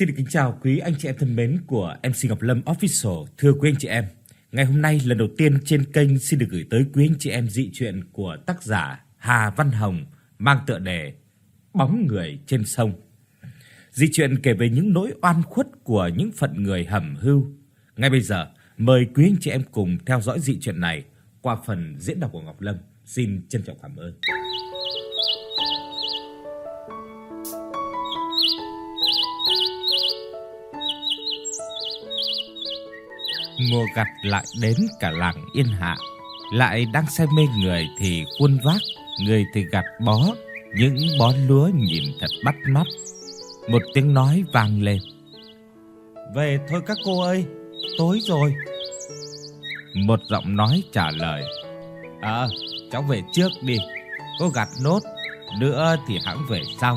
Xin được kính chào quý anh chị em thân mến của MC Ngọc Lâm Official. Thưa quý anh chị em, ngày hôm nay lần đầu tiên trên kênh xin được gửi tới quý anh chị em dị truyện của tác giả Hà Văn Hồng mang tựa đề Bóng người trên sông. Dị truyện kể về những nỗi oan khuất của những phận người hẩm hưu. Ngay bây giờ, mời quý anh chị em cùng theo dõi dị truyện này qua phần diễn đọc của Ngọc Lâm. Xin trân trọng cảm ơn. Mùa gặt lại đến cả làng Yên Hạ, lại đang say mê người thì khuôn vác, người thì gặt bó, những bó lúa nhìn thật bắt mắt. Một tiếng nói vang lên: "Về thôi các cô ơi, tối rồi." Một giọng nói trả lời: Cháu về trước đi, cô gặt nốt, nữa thì hẵng về sau."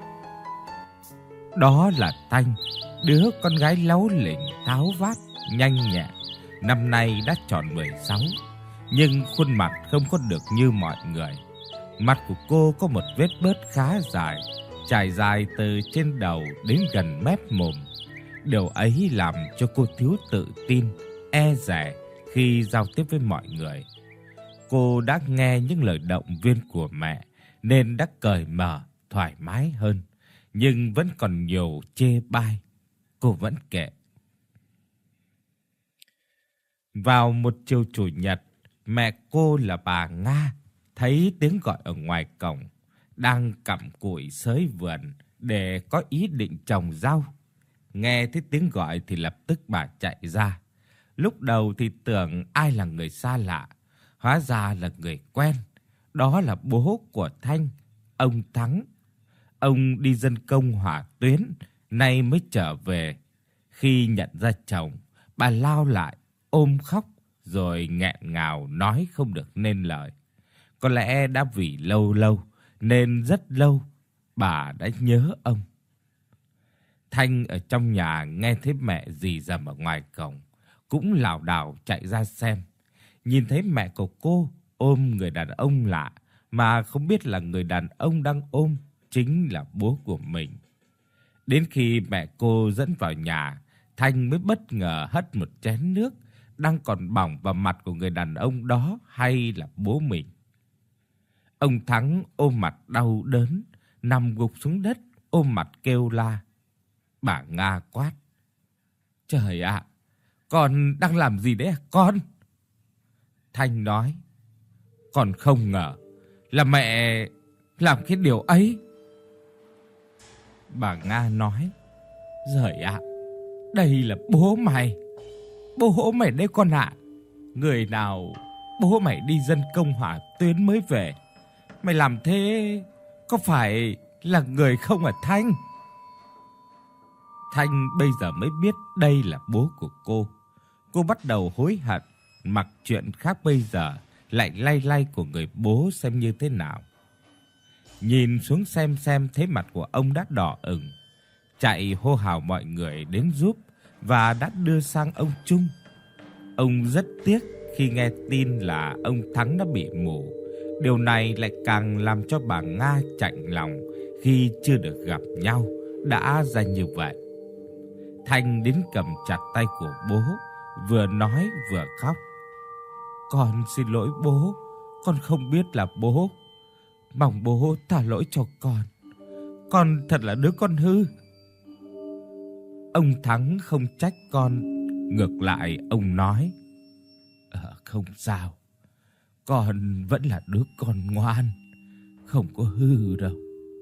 Đó là Thanh, đứa con gái láu lỉnh, tháo vát, nhanh nhẹn, năm nay đã tròn 16, nhưng khuôn mặt không có được như mọi người. Mặt của cô có một vết bớt khá dài, trải dài từ trên đầu đến gần mép mồm. Điều ấy làm cho cô thiếu tự tin, e dè khi giao tiếp với mọi người. Cô đã nghe những lời động viên của mẹ nên đã cởi mở, thoải mái hơn, nhưng vẫn còn nhiều chê bai. Cô vẫn kệ. Vào một chiều chủ nhật, mẹ cô là bà Nga thấy tiếng gọi ở ngoài cổng, đang cặm cụi xới vườn để có ý định trồng rau. Nghe thấy tiếng gọi thì lập tức bà chạy ra. Lúc đầu thì tưởng ai là người xa lạ, hóa ra là người quen. Đó là bố của Thanh, ông Thắng. Ông đi dân công hỏa tuyến, nay mới trở về. Khi nhận ra chồng, bà lao lại, ôm khóc, rồi nghẹn ngào nói không được nên lời. Có lẽ đã vì lâu lâu, nên rất lâu, bà đã nhớ ông. Thanh ở trong nhà nghe thấy mẹ rì rầm ở ngoài cổng, cũng lảo đảo chạy ra xem. Nhìn thấy mẹ của cô ôm người đàn ông lạ, mà không biết là người đàn ông đang ôm chính là bố của mình. Đến khi mẹ cô dẫn vào nhà, Thanh mới bất ngờ hất một chén nước đang còn bỏng vào mặt của người đàn ông đó hay là bố mình. Ông Thắng ôm mặt đau đớn, nằm gục xuống đất, ôm mặt kêu la. Bà Nga quát: "Trời ạ, con đang làm gì đấy con?" Thanh nói: "Con không ngờ là mẹ làm cái điều ấy." Bà Nga nói: "Giời ạ, đây là bố mày. Bố mày đấy con ạ. Người nào bố mày đi dân công hỏa tuyến mới về. Mày làm thế có phải là người không hả Thanh?" Thanh bây giờ mới biết đây là bố của cô. Cô bắt đầu hối hận, mặc chuyện khác bây giờ lại lay lay của người bố xem như thế nào. Nhìn xuống xem thấy mặt của ông đã đỏ ửng, chạy hô hào mọi người đến giúp và đã đưa sang ông Trung. Ông rất tiếc khi nghe tin là ông Thắng đã bị mù. Điều này lại càng làm cho bà Nga chạnh lòng khi chưa được gặp nhau đã ra như vậy. Thanh đến cầm chặt tay của bố, vừa nói vừa khóc. "Con xin lỗi bố, con không biết là bố. Mong bố tha lỗi cho con. Con thật là đứa con hư." Ông Thắng không trách con, ngược lại ông nói: "Không sao, con vẫn là đứa con ngoan, không có hư đâu."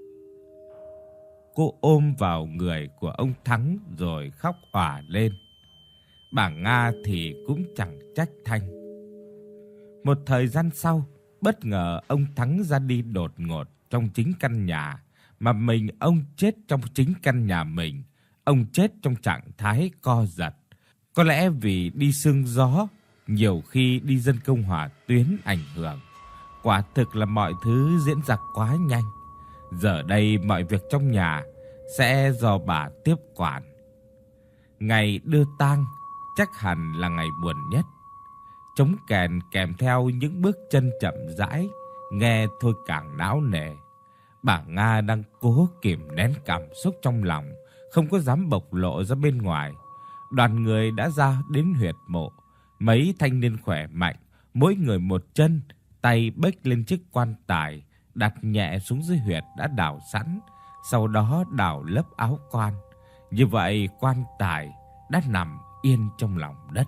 Cô ôm vào người của ông Thắng rồi khóc òa lên. Bà Nga thì cũng chẳng trách Thanh. Một thời gian sau, bất ngờ ông Thắng ra đi đột ngột trong chính căn nhà, mà mình ông chết trong chính căn nhà mình. Ông chết trong trạng thái co giật. Có lẽ vì đi sương gió, nhiều khi đi dân công hỏa tuyến ảnh hưởng. Quả thực là mọi thứ diễn ra quá nhanh. Giờ đây mọi việc trong nhà sẽ do bà tiếp quản. Ngày đưa tang chắc hẳn là ngày buồn nhất. Trống kèn kèm theo những bước chân chậm rãi, nghe thôi càng não nề. Bà Nga đang cố kìm nén cảm xúc trong lòng, không có dám bộc lộ ra bên ngoài. Đoàn người đã ra đến huyệt mộ. Mấy thanh niên khỏe mạnh, mỗi người một chân, tay bếch lên chiếc quan tài, đặt nhẹ xuống dưới huyệt đã đào sẵn, sau đó đào lớp áo quan. Như vậy quan tài đã nằm yên trong lòng đất.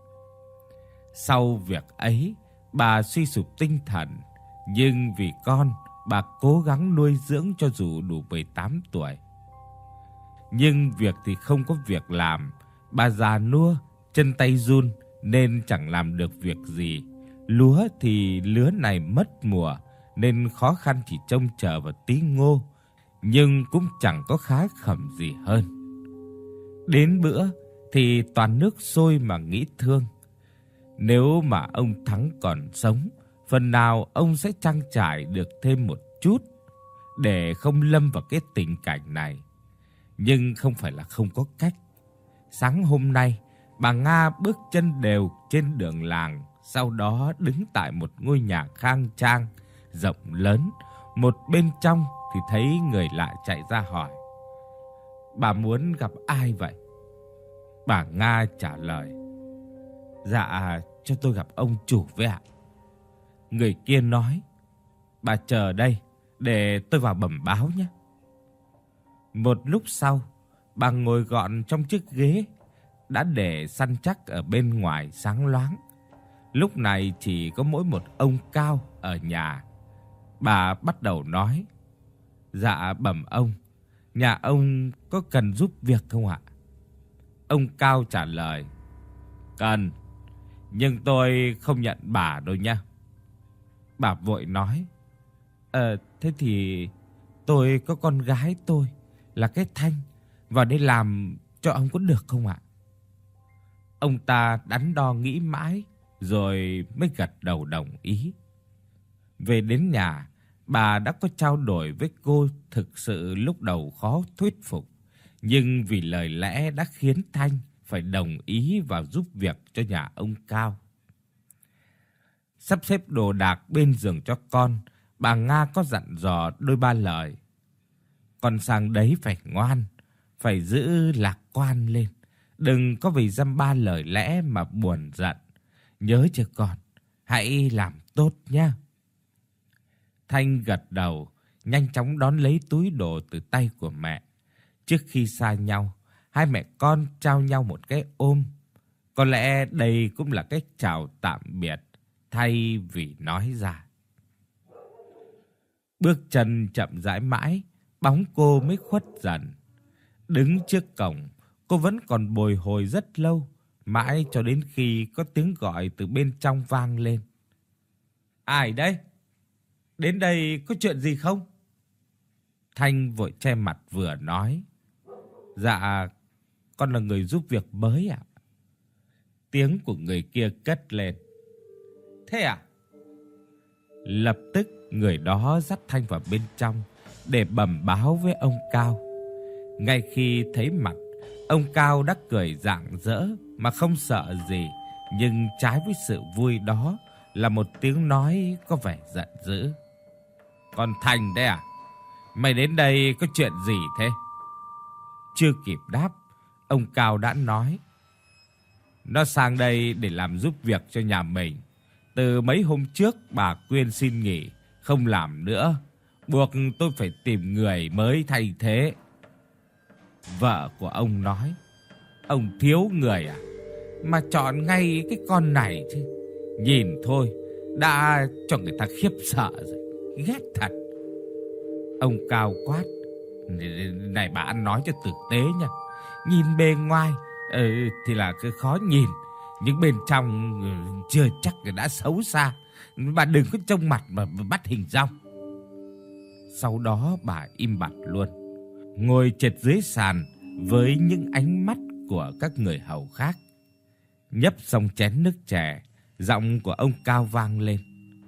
Sau việc ấy, bà suy sụp tinh thần, nhưng vì con, bà cố gắng nuôi dưỡng cho dù đủ 18 tuổi. Nhưng việc thì không có việc làm, bà già nua, chân tay run nên chẳng làm được việc gì. Lúa thì lứa này mất mùa nên khó khăn chỉ trông chờ vào tí ngô, nhưng cũng chẳng có khá khẩm gì hơn. Đến bữa thì toàn nước sôi mà nghĩ thương. Nếu mà ông Thắng còn sống, phần nào ông sẽ trang trải được thêm một chút để không lâm vào cái tình cảnh này. Nhưng không phải là không có cách. Sáng hôm nay, bà Nga bước chân đều trên đường làng, sau đó đứng tại một ngôi nhà khang trang, rộng lớn. Một bên trong thì thấy người lạ chạy ra hỏi: "Bà muốn gặp ai vậy?" Bà Nga trả lời: "Dạ, cho tôi gặp ông chủ với ạ." Người kia nói: "Bà chờ đây, để tôi vào bẩm báo nhé." Một lúc sau, bà ngồi gọn trong chiếc ghế đã để săn chắc ở bên ngoài sáng loáng. Lúc này chỉ có mỗi một ông Cao ở nhà. Bà bắt đầu nói: "Dạ bẩm ông, nhà ông có cần giúp việc không ạ?" Ông Cao trả lời: "Cần, nhưng tôi không nhận bà đâu nha." Bà vội nói: Thế thì tôi có con gái tôi là cái Thanh, vào đây làm cho ông có được không ạ?" Ông ta đắn đo nghĩ mãi rồi mới gật đầu đồng ý. Về đến nhà, bà đã có trao đổi với cô, thực sự lúc đầu khó thuyết phục, nhưng vì lời lẽ đã khiến Thanh phải đồng ý vào giúp việc cho nhà ông Cao. Sắp xếp đồ đạc bên giường cho con, bà Nga có dặn dò đôi ba lời: "Con sang đấy phải ngoan, phải giữ lạc quan lên, đừng có vì dăm ba lời lẽ mà buồn giận. Nhớ chưa con, hãy làm tốt nhé." Thanh gật đầu, nhanh chóng đón lấy túi đồ từ tay của mẹ. Trước khi xa nhau, hai mẹ con trao nhau một cái ôm. Có lẽ đây cũng là cách chào tạm biệt thay vì nói ra. Bước chân chậm rãi mãi, bóng cô mới khuất dần. Đứng trước cổng, cô vẫn còn bồi hồi rất lâu, mãi cho đến khi có tiếng gọi từ bên trong vang lên: "Ai đấy? Đến đây có chuyện gì không?" Thanh vội che mặt vừa nói: "Dạ, con là người giúp việc mới ạ." Tiếng của người kia cất lên: "Thế à?" Lập tức người đó dắt Thanh vào bên trong để bẩm báo với ông Cao. Ngay khi thấy mặt, ông Cao đã cười rạng rỡ mà không sợ gì, nhưng trái với sự vui đó là một tiếng nói có vẻ giận dữ: "Con Thành đấy à? Mày đến đây có chuyện gì thế?" Chưa kịp đáp, ông Cao đã nói: "Nó sang đây để làm giúp việc cho nhà mình. Từ mấy hôm trước bà Quyên xin nghỉ, không làm nữa, buộc tôi phải tìm người mới thay thế." Vợ của ông nói: "Ông thiếu người à? Mà chọn ngay cái con này chứ. Nhìn thôi đã cho người ta khiếp sợ rồi, ghét thật." Ông Cao quát: "Này bà ăn nói cho tử tế nha. Nhìn bề ngoài thì là cứ khó nhìn, nhưng bên trong chưa chắc đã xấu xa. Bà đừng có trông mặt mà bắt hình dong." Sau đó bà im bặt luôn, ngồi trệt dưới sàn với những ánh mắt của các người hầu khác. Nhấp xong chén nước chè, giọng của ông Cao vang lên: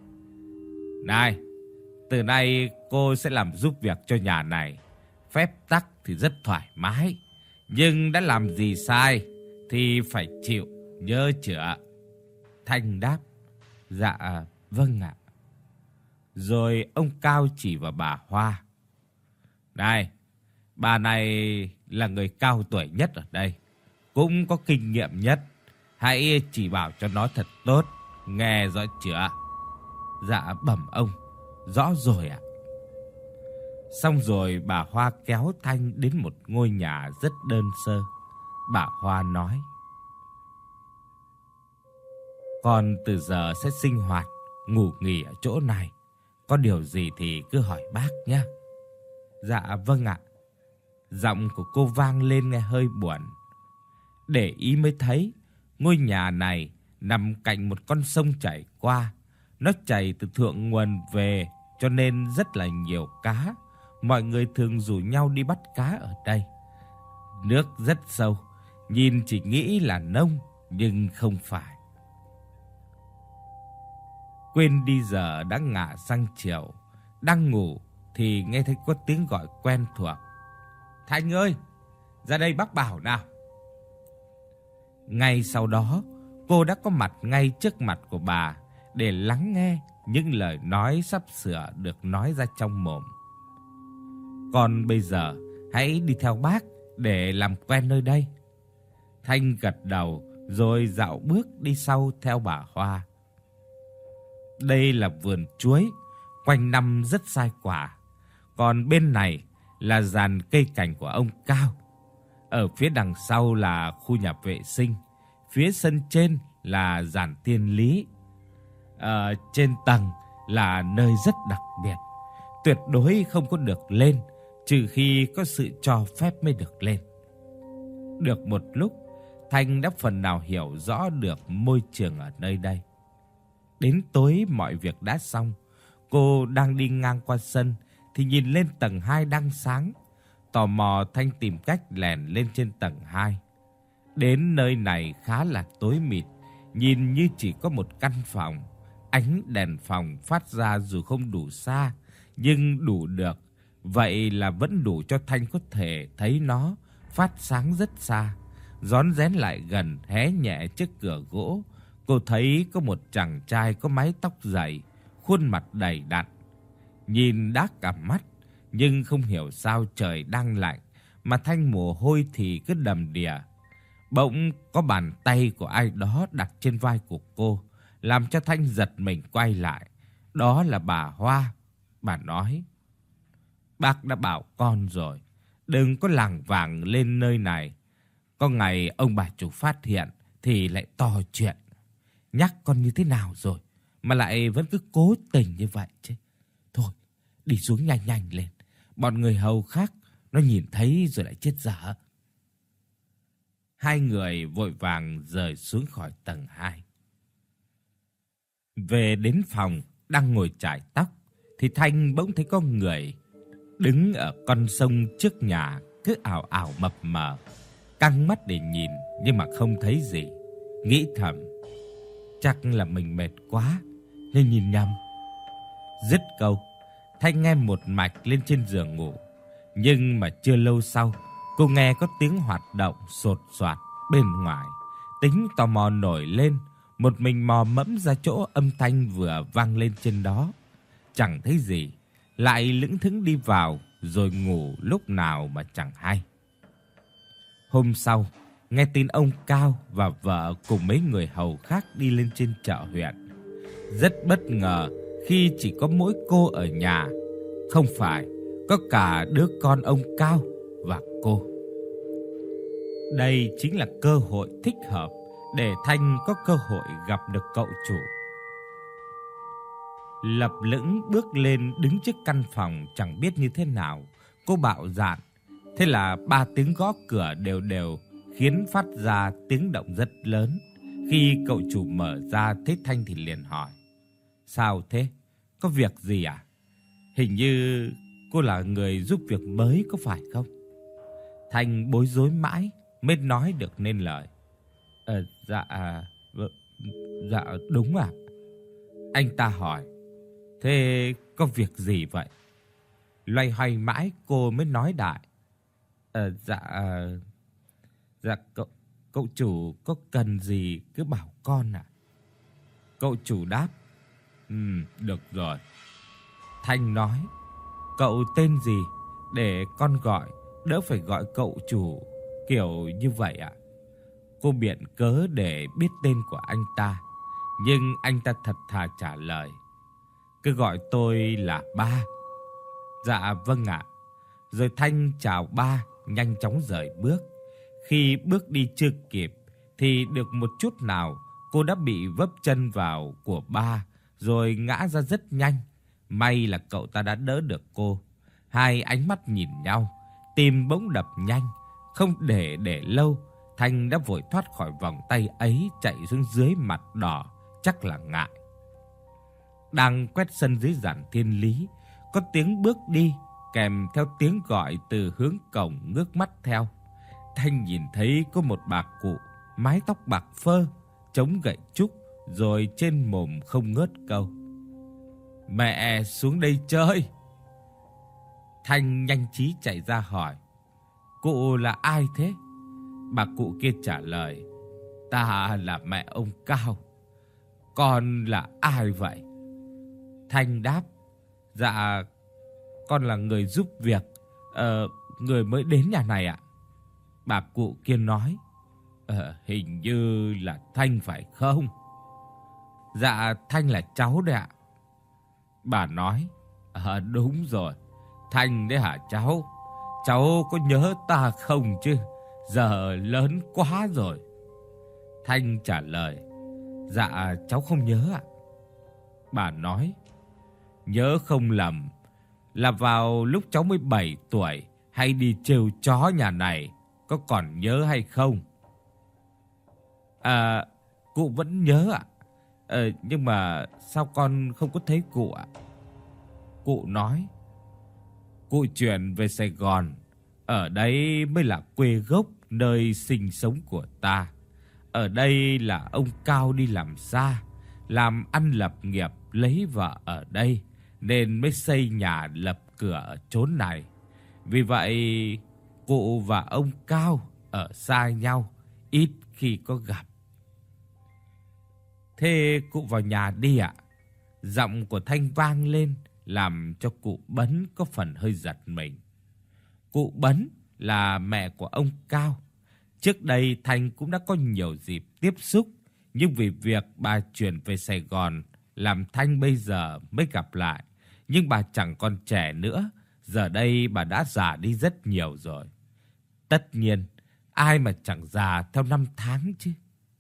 "Này, từ nay cô sẽ làm giúp việc cho nhà này. Phép tắc thì rất thoải mái, nhưng đã làm gì sai thì phải chịu, nhớ chưa?" Thanh đáp: "Dạ, vâng ạ." Rồi ông Cao chỉ vào bà Hoa: "Này, Bà này là người cao tuổi nhất ở đây, cũng có kinh nghiệm nhất. Hãy chỉ bảo cho nó thật tốt, nghe rõ chưa? Dạ bẩm ông, rõ rồi ạ. Xong rồi bà Hoa kéo Thanh đến một ngôi nhà rất đơn sơ. Bà Hoa nói: con từ giờ sẽ sinh hoạt, ngủ nghỉ ở chỗ này. Có điều gì thì cứ hỏi bác nhé. Dạ vâng ạ. Giọng của cô vang lên nghe hơi buồn. Để ý mới thấy, ngôi nhà này nằm cạnh một con sông chảy qua. Nó chảy từ thượng nguồn về cho nên rất là nhiều cá. Mọi người thường rủ nhau đi bắt cá ở đây. Nước rất sâu, nhìn chỉ nghĩ là nông nhưng không phải. Quên đi giờ đã ngả sang chiều, đang ngủ thì nghe thấy có tiếng gọi quen thuộc. Thanh ơi, ra đây bác bảo nào. Ngay sau đó, cô đã có mặt ngay trước mặt của bà để lắng nghe những lời nói sắp sửa được nói ra trong mồm. Còn bây giờ, hãy đi theo bác để làm quen nơi đây. Thanh gật đầu rồi dạo bước đi sau theo bà Hoa. Đây là vườn chuối, quanh năm rất sai quả. Còn bên này là dàn cây cảnh của ông Cao. Ở phía đằng sau là khu nhà vệ sinh. Phía sân trên là dàn tiên lý. Trên tầng là nơi rất đặc biệt. Tuyệt đối không có được lên, trừ khi có sự cho phép mới được lên. Được một lúc, Thanh đã phần nào hiểu rõ được môi trường ở nơi đây. Đến tối mọi việc đã xong, cô đang đi ngang qua sân thì nhìn lên tầng 2 đang sáng. Tò mò, Thanh tìm cách lèn lên trên tầng 2. Đến nơi này khá là tối mịt, nhìn như chỉ có một căn phòng. Ánh đèn phòng phát ra dù không đủ xa, nhưng đủ được. Vậy là vẫn đủ cho Thanh có thể thấy nó phát sáng rất xa. Rón rén lại gần, hé nhẹ trước cửa gỗ. Cô thấy có một chàng trai có mái tóc dày, khuôn mặt đầy đặn. Nhìn đã cả mắt, nhưng không hiểu sao trời đang lạnh mà Thanh mồ hôi thì cứ đầm đìa. Bỗng có bàn tay của ai đó đặt trên vai của cô, làm cho Thanh giật mình quay lại. Đó là bà Hoa. Bà nói: bác đã bảo con rồi, đừng có lảng vảng lên nơi này. Có ngày ông bà chủ phát hiện thì lại to chuyện. Nhắc con như thế nào rồi mà lại vẫn cứ cố tình như vậy chứ. Thôi, đi xuống nhanh nhanh lên. Bọn người hầu khác nó nhìn thấy rồi lại chết dở. Hai người vội vàng rời xuống khỏi tầng 2. Về đến phòng, đang ngồi chải tóc thì Thanh bỗng thấy có người đứng ở con sông trước nhà, cứ ảo ảo mập mờ. Căng mắt để nhìn nhưng mà không thấy gì. Nghĩ thầm, chắc là mình mệt quá nên nhìn nhầm. Dứt câu, Thanh nghe một mạch lên trên giường ngủ. Nhưng mà chưa lâu sau, cô nghe có tiếng hoạt động sột soạt bên ngoài. Tính tò mò nổi lên, một mình mò mẫm ra chỗ âm thanh vừa vang lên trên đó. Chẳng thấy gì, lại lững thững đi vào rồi ngủ lúc nào mà chẳng hay. Hôm sau, nghe tin ông Cao và vợ cùng mấy người hầu khác đi lên trên chợ huyện. Rất bất ngờ khi chỉ có mỗi cô ở nhà. Không phải, có cả đứa con ông Cao và cô. Đây chính là cơ hội thích hợp để Thanh có cơ hội gặp được cậu chủ. Lập lững bước lên đứng trước căn phòng chẳng biết như thế nào. Cô bạo dạn. Thế là 3 tiếng gõ cửa đều đều khiến phát ra tiếng động rất lớn. Khi cậu chủ mở ra thấy Thanh thì liền hỏi: sao thế? Có việc gì à? Hình như cô là người giúp việc mới có phải không? Thanh bối rối mãi mới nói được nên lời. Dạ đúng ạ. Anh ta hỏi: thế có việc gì vậy? Loay hoay mãi cô mới nói đại: Dạ cậu chủ có cần gì cứ bảo con ạ. Cậu chủ đáp: được rồi. Thanh nói: cậu tên gì để con gọi đỡ phải gọi cậu chủ kiểu như vậy ạ. Cô biện cớ để biết tên của anh ta, nhưng anh ta thật thà trả lời: "Cứ gọi tôi là ba." "Dạ vâng ạ." Rồi Thanh chào ba, nhanh chóng rời bước. Khi bước đi chưa kịp thì được một chút nào, cô đã bị vấp chân vào của ba rồi ngã ra rất nhanh. May là cậu ta đã đỡ được cô. Hai ánh mắt nhìn nhau, tim bỗng đập nhanh. Không để lâu, Thanh đã vội thoát khỏi vòng tay ấy, chạy xuống dưới mặt đỏ, chắc là ngại. Đang quét sân dưới giản thiên lý, có tiếng bước đi kèm theo tiếng gọi từ hướng cổng, ngước mắt theo. Thanh nhìn thấy có một bà cụ mái tóc bạc phơ, chống gậy trúc, rồi trên mồm không ngớt câu: "Mẹ xuống đây chơi." Thanh nhanh trí chạy ra hỏi: "Cụ là ai thế?" Bà cụ kia trả lời: "Ta là mẹ ông Cao." "Con là ai vậy?" Thanh đáp: "Dạ, con là người giúp việc, người mới đến nhà này ạ." Bà cụ kia nói: "Hình như là Thanh phải không?" "Dạ, Thanh là cháu đấy ạ." Bà nói: Đúng rồi, Thanh đấy hả cháu? Cháu có nhớ ta không chứ? Giờ lớn quá rồi." Thanh trả lời: "Dạ, cháu không nhớ ạ." Bà nói: "Nhớ không lầm là vào lúc cháu mới 7 tuổi hay đi trêu chó nhà này, có còn nhớ hay không?" "À, cụ vẫn nhớ ạ. Nhưng mà sao con không có thấy cụ ạ?" Cụ nói: "Cụ chuyển về Sài Gòn, ở đây mới là quê gốc, nơi sinh sống của ta. Ở đây là ông Cao đi làm xa, làm ăn lập nghiệp, lấy vợ ở đây nên mới xây nhà lập cửa ở chốn này. Vì vậy cụ và ông Cao ở xa nhau, ít khi có gặp." "Thế cụ vào nhà đi ạ." Giọng của Thanh vang lên, làm cho cụ Bấn có phần hơi giật mình. Cụ Bấn là mẹ của ông Cao. Trước đây Thanh cũng đã có nhiều dịp tiếp xúc, nhưng vì việc bà chuyển về Sài Gòn làm Thanh bây giờ mới gặp lại. Nhưng bà chẳng còn trẻ nữa, giờ đây bà đã già đi rất nhiều rồi. Tất nhiên, ai mà chẳng già theo năm tháng chứ.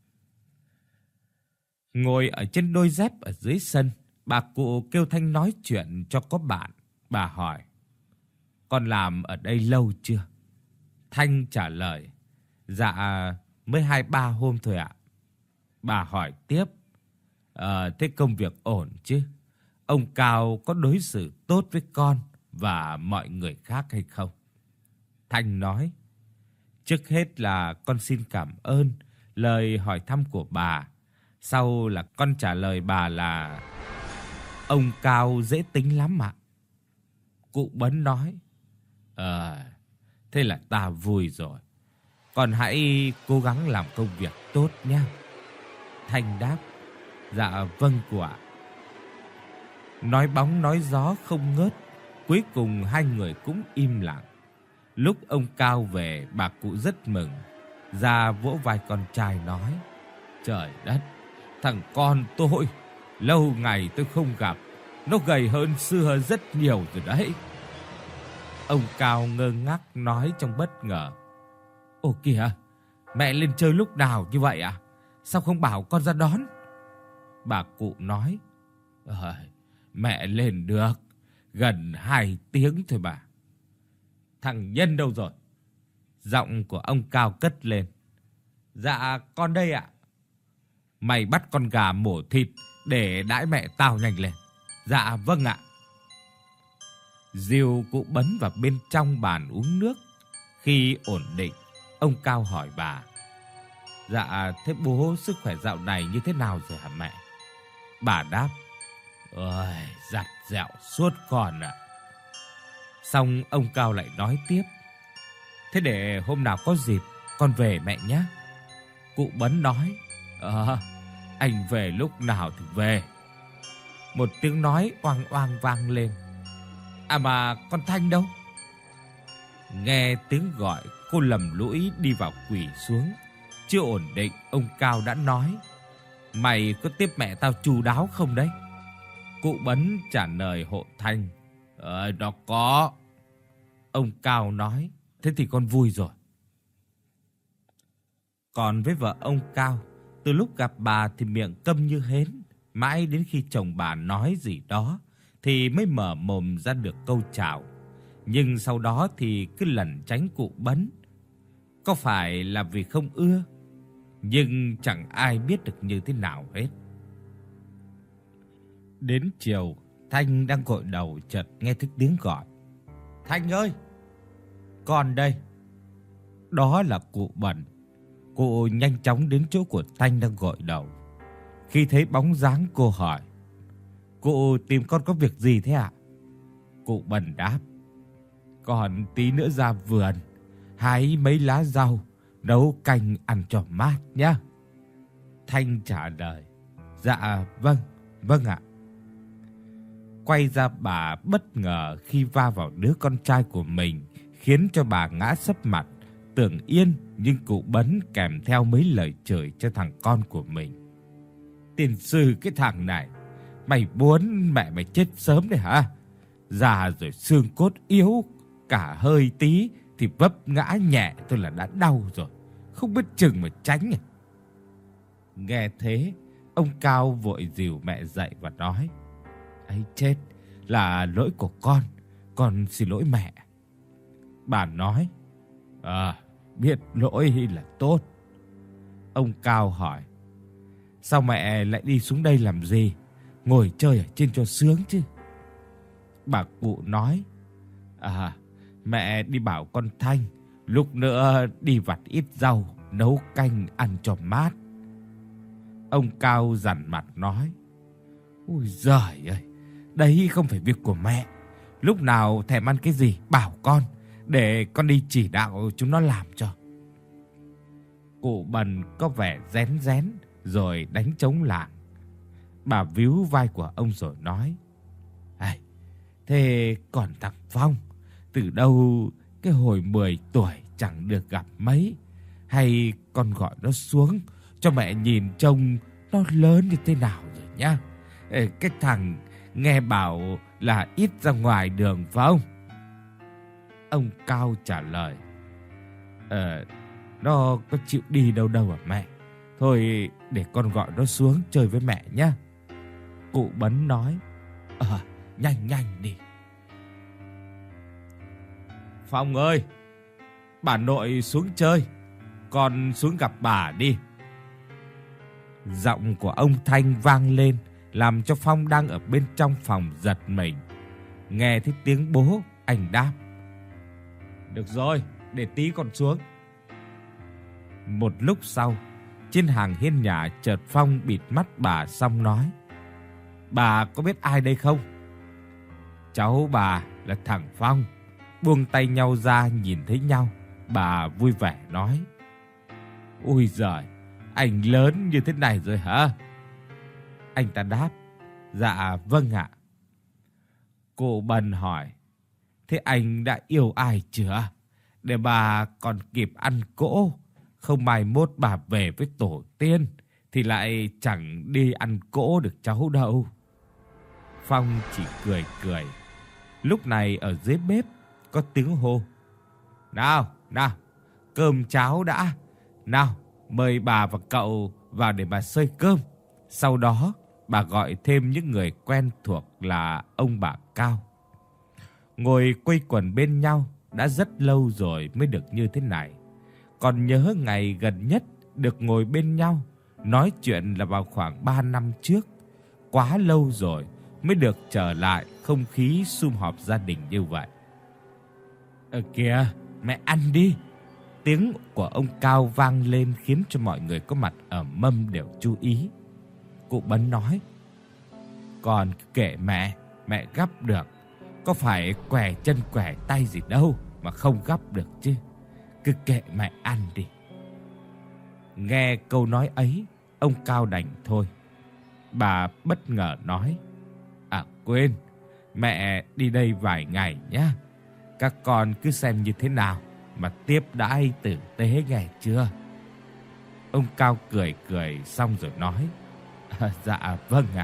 Ngồi ở trên đôi dép ở dưới sân, bà cụ kêu Thanh nói chuyện cho có bạn. Bà hỏi: "Con làm ở đây lâu chưa?" Thanh trả lời: "Dạ, mới 2-3 hôm thôi ạ." Bà hỏi tiếp: Thế công việc ổn chứ? Ông Cao có đối xử tốt với con và mọi người khác hay không?" Thanh nói: "Trước hết là con xin cảm ơn lời hỏi thăm của bà. Sau là con trả lời bà là ông Cao dễ tính lắm ạ." Cụ Bấn nói: Thế là ta vui rồi. Con hãy cố gắng làm công việc tốt nhé." Thanh đáp: "Dạ vâng cụ ạ." Nói bóng nói gió không ngớt, cuối cùng hai người cũng im lặng. Lúc ông Cao về, bà cụ rất mừng, ra vỗ vai con trai nói: "Trời đất, thằng con tôi, lâu ngày tôi không gặp, nó gầy hơn xưa rất nhiều rồi đấy." Ông Cao ngơ ngác nói trong bất ngờ: "Ồ kìa, mẹ lên chơi lúc nào như vậy à? Sao không bảo con ra đón?" Bà cụ nói: Mẹ lên được, gần 2 tiếng thôi bà." "Thằng Nhân đâu rồi?" Giọng của ông Cao cất lên: "Dạ con đây ạ." "Mày bắt con gà mổ thịt để đãi mẹ tao nhanh lên." "Dạ vâng ạ." Dìu cụ Bấn vào bên trong bàn uống nước. Khi ổn định, ông Cao hỏi bà: "Dạ, thế bố sức khỏe dạo này như thế nào rồi hả mẹ?" Bà đáp: "Ôi, giặt dẹo suốt con ạ." Xong ông Cao lại nói tiếp: "Thế để hôm nào có dịp con về mẹ nhé." Cụ Bấn nói: Anh về lúc nào thì về." Một tiếng nói oang oang vang lên: "À mà con Thanh đâu?" Nghe tiếng gọi, cô lầm lũi đi vào quỳ xuống. Chưa ổn định, ông Cao đã nói: "Mày có tiếp mẹ tao chu đáo không đấy?" Cụ Bấn trả lời hộ Thanh: Đó có." Ông Cao nói: "Thế thì con vui rồi." Còn với vợ ông Cao, từ lúc gặp bà thì miệng câm như hến, mãi đến khi chồng bà nói gì đó thì mới mở mồm ra được câu chào. Nhưng sau đó thì cứ lẩn tránh cụ Bấn. Có phải là vì không ưa, nhưng chẳng ai biết được như thế nào hết. Đến chiều, Thanh đang gội đầu chợt nghe thấy tiếng gọi: "Thanh ơi, con đây." Đó là cụ Bần. Cụ nhanh chóng đến chỗ của Thanh đang gội đầu. Khi thấy bóng dáng cô hỏi: "Cụ tìm con có việc gì thế ạ?" Cụ Bần đáp: "Còn tí nữa ra vườn hái mấy lá rau nấu canh ăn cho mát nhé." Thanh trả lời: "Dạ vâng, vâng ạ." Quay ra, bà bất ngờ khi va vào đứa con trai của mình, khiến cho bà ngã sấp mặt. Tưởng yên, nhưng cụ Bấn kèm theo mấy lời chửi cho thằng con của mình: "Tiền sư cái thằng này, mày muốn mẹ mày chết sớm đấy hả? Già rồi xương cốt yếu, cả hơi tí thì vấp ngã nhẹ thôi là đã đau rồi, không biết chừng mà tránh à." Nghe thế, ông Cao vội dìu mẹ dậy và nói: "Ấy chết, là lỗi của con xin lỗi mẹ." Bà nói: "Biết lỗi là tốt." Ông Cao hỏi: "Sao mẹ lại đi xuống đây làm gì? Ngồi chơi ở trên cho sướng chứ." Bà cụ nói: Mẹ đi bảo con Thanh lúc nữa đi vặt ít rau nấu canh ăn cho mát." Ông Cao dằn mặt nói: "Ôi giời ơi, đấy không phải việc của mẹ. Lúc nào thèm ăn cái gì bảo con, để con đi chỉ đạo chúng nó làm cho." Cụ Bần có vẻ rén rén rồi đánh trống lảng. Bà víu vai của ông rồi nói: "Thế còn thằng Phong, từ đâu cái hồi 10 tuổi chẳng được gặp mấy, hay con gọi nó xuống cho mẹ nhìn trông nó lớn như thế nào rồi nhá. Cái thằng nghe bảo là ít ra ngoài đường phải không?" Ông Cao trả lời: Nó có chịu đi đâu đâu à mẹ. Thôi để con gọi nó xuống chơi với mẹ nhá." Cụ Bấn nói: Nhanh nhanh đi." "Phong ơi, bà nội xuống chơi, con xuống gặp bà đi." Giọng của ông Thanh vang lên, làm cho Phong đang ở bên trong phòng giật mình. Nghe thấy tiếng bố, anh đáp: "Được rồi, để tí con xuống." Một lúc sau, trên hàng hiên nhà chợt Phong bịt mắt bà xong nói: "Bà có biết ai đây không?" "Cháu bà là thằng Phong." Buông tay nhau ra nhìn thấy nhau, bà vui vẻ nói: "Ôi giời, anh lớn như thế này rồi hả?" Anh ta đáp: "Dạ vâng ạ." Cô Bần hỏi: "Thế anh đã yêu ai chưa? Để bà còn kịp ăn cỗ, không mai mốt bà về với tổ tiên thì lại chẳng đi ăn cỗ được cháu đâu." Phong chỉ cười cười. Lúc này ở dưới bếp có tiếng hô: Nào, cơm cháo đã. Nào, mời bà và cậu vào để bà xơi cơm." Sau đó, bà gọi thêm những người quen thuộc là ông bà Cao. Ngồi quây quần bên nhau đã rất lâu rồi mới được như thế này. Còn nhớ ngày gần nhất được ngồi bên nhau nói chuyện là vào khoảng 3 năm trước. Quá lâu rồi mới được trở lại không khí sum họp gia đình như vậy. Kìa, mẹ ăn đi." Tiếng của ông Cao vang lên khiến cho mọi người có mặt ở mâm đều chú ý. Cụ Bấn nói: "Còn kệ mẹ gắp được. Có phải quẻ chân quẻ tay gì đâu mà không gắp được chứ. Cứ kệ mẹ ăn đi." Nghe câu nói ấy, ông Cao đành thôi. Bà bất ngờ nói: Quên, mẹ đi đây vài ngày nhá. Các con cứ xem như thế nào mà tiếp đãi tử tế nghe chưa?" Ông Cao cười cười xong rồi nói: "Dạ vâng ạ."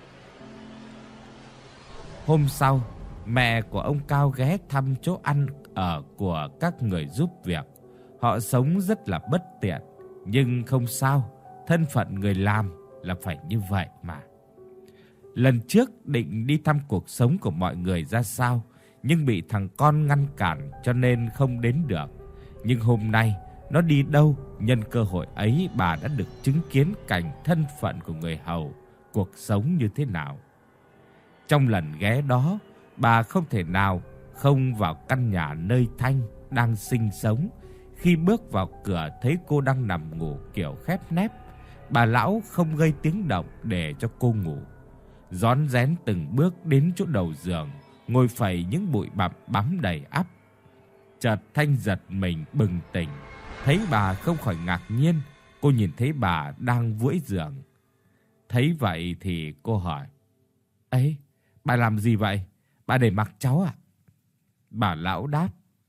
Hôm sau, mẹ của ông Cao ghé thăm chỗ ăn ở của các người giúp việc. Họ sống rất là bất tiện, nhưng không sao, thân phận người làm là phải như vậy mà. Lần trước định đi thăm cuộc sống của mọi người ra sao, nhưng bị thằng con ngăn cản cho nên không đến được. Nhưng hôm nay nó đi đâu, nhân cơ hội ấy bà đã được chứng kiến cảnh thân phận của người hầu, cuộc sống như thế nào. Trong lần ghé đó, bà không thể nào không vào căn nhà nơi Thanh đang sinh sống. Khi bước vào cửa thấy cô đang nằm ngủ kiểu khép nép, bà lão không gây tiếng động để cho cô ngủ. Rón rén từng bước đến chỗ đầu giường, ngồi phẩy những bụi bặm bám đầy ắp. Chợt Thanh giật mình bừng tỉnh, thấy bà không khỏi ngạc nhiên. Cô nhìn thấy bà đang vuỗi giường. Thấy vậy thì cô hỏi: "Ấy, bà làm gì vậy? Bà để mặc cháu à?" Bà lão đáp: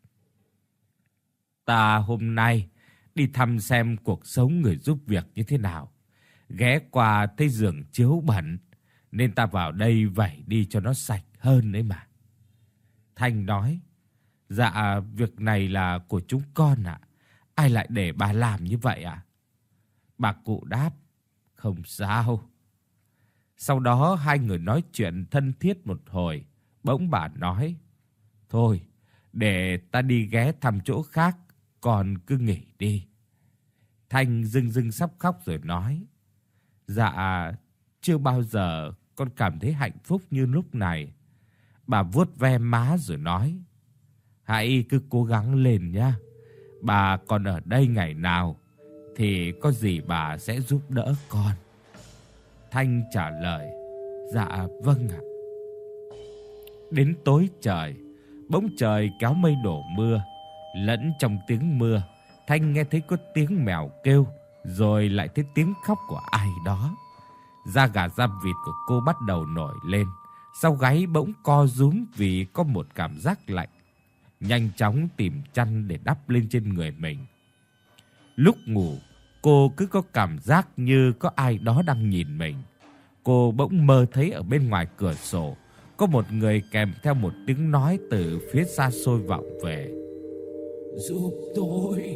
"Ta hôm nay đi thăm xem cuộc sống người giúp việc như thế nào. Ghé qua thấy giường chiếu bẩn, nên ta vào đây vẩy đi cho nó sạch hơn đấy mà." Thanh nói: "Dạ, việc này là của chúng con ạ. Ai lại để bà làm như vậy ạ?" Bà cụ đáp: "Không sao." Sau đó hai người nói chuyện thân thiết một hồi, bỗng bà nói: "Thôi, để ta đi ghé thăm chỗ khác, con cứ nghỉ đi." Thanh rưng rưng sắp khóc rồi nói: "Dạ, chưa bao giờ con cảm thấy hạnh phúc như lúc này." Bà vuốt ve má rồi nói: "Hãy cứ cố gắng lên nhá. Bà còn ở đây ngày nào thì có gì bà sẽ giúp đỡ con." Thanh trả lời: "Dạ vâng ạ." Đến tối trời, bỗng trời kéo mây đổ mưa. Lẫn trong tiếng mưa, Thanh nghe thấy có tiếng mèo kêu, rồi lại thấy tiếng khóc của ai đó. Da gà da vịt của cô bắt đầu nổi lên, sau gáy bỗng co rúm vì có một cảm giác lạnh. Nhanh chóng tìm chăn để đắp lên trên người mình. Lúc ngủ, cô cứ có cảm giác như có ai đó đang nhìn mình. Cô bỗng mơ thấy ở bên ngoài cửa sổ có một người kèm theo một tiếng nói từ phía xa xôi vọng về: "Giúp tôi."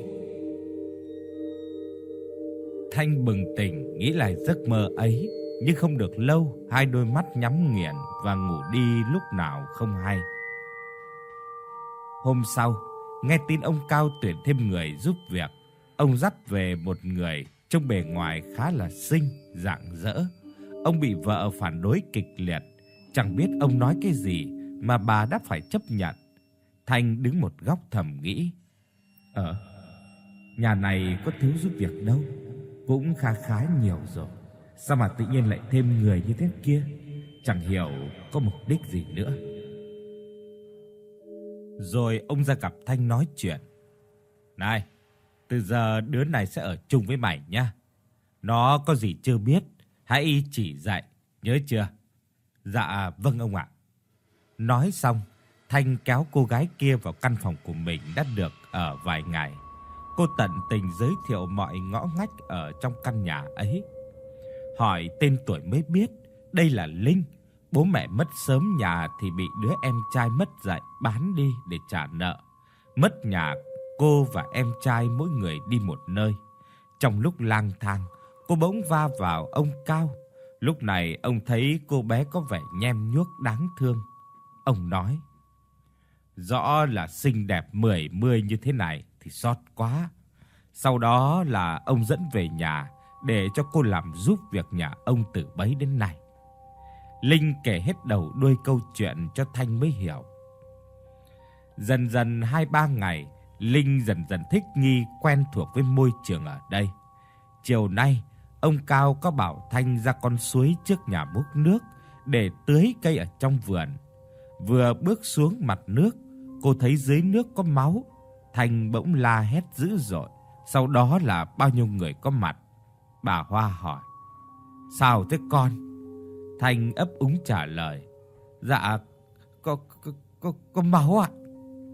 Thanh bừng tỉnh nghĩ lại giấc mơ ấy, nhưng không được lâu, hai đôi mắt nhắm nghiền và ngủ đi lúc nào không hay. Hôm sau, nghe tin ông Cao tuyển thêm người giúp việc. Ông dắt về một người trông bề ngoài khá là xinh, rạng rỡ. Ông bị vợ phản đối kịch liệt, chẳng biết ông nói cái gì mà bà đã phải chấp nhận. Thanh đứng một góc thầm nghĩ: nhà này có thiếu giúp việc đâu, cũng khá khá nhiều rồi. Sao mà tự nhiên lại thêm người như thế kia? Chẳng hiểu có mục đích gì nữa. Rồi ông ra gặp Thanh nói chuyện: "Này, từ giờ đứa này sẽ ở chung với mày nhá. Nó có gì chưa biết, hãy chỉ dạy, nhớ chưa?" "Dạ vâng ông ạ." Nói xong, Thanh kéo cô gái kia vào căn phòng của mình đã được ở vài ngày. Cô tận tình giới thiệu mọi ngõ ngách ở trong căn nhà ấy. Hỏi tên tuổi mới biết đây là Linh. Bố mẹ mất sớm, nhà thì bị đứa em trai mất dạy bán đi để trả nợ. Mất nhà, cô và em trai mỗi người đi một nơi. Trong lúc lang thang, cô bỗng va vào ông Cao. Lúc này ông thấy cô bé có vẻ nhem nhuốc đáng thương. Ông nói: "Rõ là xinh đẹp mười mươi như thế này thì xót quá." Sau đó là ông dẫn về nhà để cho cô làm giúp việc nhà ông từ bấy đến nay. Linh kể hết đầu đuôi câu chuyện cho Thanh mới hiểu. Dần dần 2-3 ngày, Linh dần dần thích nghi quen thuộc với môi trường ở đây. Chiều nay, ông Cao có bảo Thanh ra con suối trước nhà múc nước để tưới cây ở trong vườn. Vừa bước xuống mặt nước, cô thấy dưới nước có máu. Thanh bỗng la hét dữ dội, sau đó là bao nhiêu người có mặt. Bà Hoa hỏi: "Sao thế con?" Thanh ấp úng trả lời: "Dạ, có máu ạ."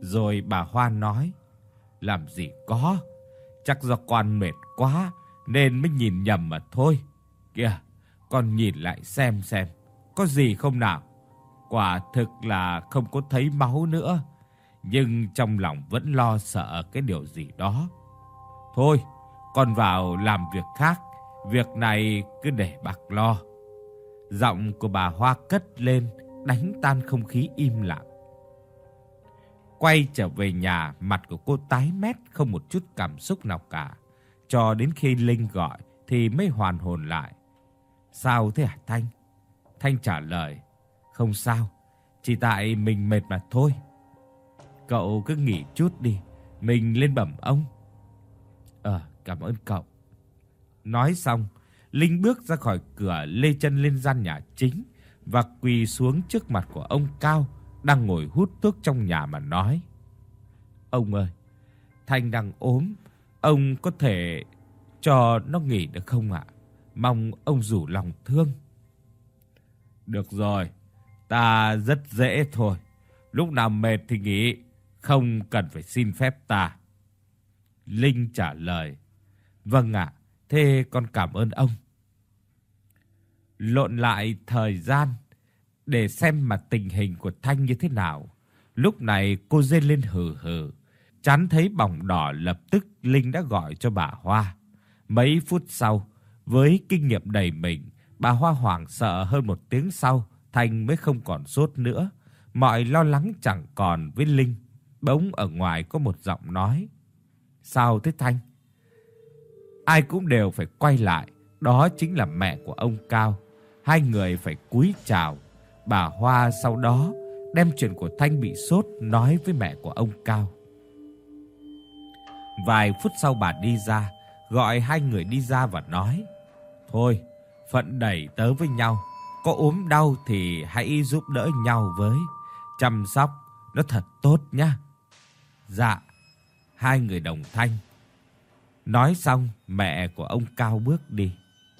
Rồi bà Hoa nói: "Làm gì có, chắc do con mệt quá nên mới nhìn nhầm mà thôi. Kìa, con nhìn lại xem có gì không nào?" Quả thực là không có thấy máu nữa, nhưng trong lòng vẫn lo sợ cái điều gì đó. "Thôi, con vào làm việc khác, việc này cứ để bác lo." Giọng của bà Hoa cất lên, đánh tan không khí im lặng. Quay trở về nhà, mặt của cô tái mét, không một chút cảm xúc nào cả. Cho đến khi Linh gọi thì mới hoàn hồn lại. "Sao thế hả Thanh?" Thanh trả lời: "Không sao, chỉ tại mình mệt mà thôi. Cậu cứ nghỉ chút đi, mình lên bẩm ông." Cảm ơn cậu." Nói xong, Linh bước ra khỏi cửa, lê chân lên gian nhà chính và quỳ xuống trước mặt của ông Cao đang ngồi hút thuốc trong nhà mà nói: "Ông ơi, Thanh đang ốm, ông có thể cho nó nghỉ được không ạ? Mong ông rủ lòng thương." "Được rồi, ta rất dễ thôi. Lúc nào mệt thì nghỉ, không cần phải xin phép ta." Linh trả lời: "Vâng ạ, thế con cảm ơn ông." Lộn lại thời gian để xem mà tình hình của Thanh như thế nào. Lúc này cô rên lên hừ hừ, chán thấy bỏng đỏ, lập tức Linh đã gọi cho bà Hoa. Mấy phút sau, với kinh nghiệm đầy mình, bà Hoa hoảng sợ hơn 1 tiếng sau, Thanh mới không còn sốt nữa. Mọi lo lắng chẳng còn với Linh. Bỗng ở ngoài có một giọng nói: "Sao thế Thanh?" Ai cũng đều phải quay lại, đó chính là mẹ của ông Cao. Hai người phải cúi chào. Bà Hoa sau đó đem chuyện của Thanh bị sốt nói với mẹ của ông Cao. Vài phút sau bà đi ra, gọi hai người đi ra và nói: "Thôi, phận đẩy tớ với nhau, có ốm đau thì hãy giúp đỡ nhau với, chăm sóc nó thật tốt nhá." "Dạ." Hai người đồng thanh. Nói xong, mẹ của ông Cao bước đi.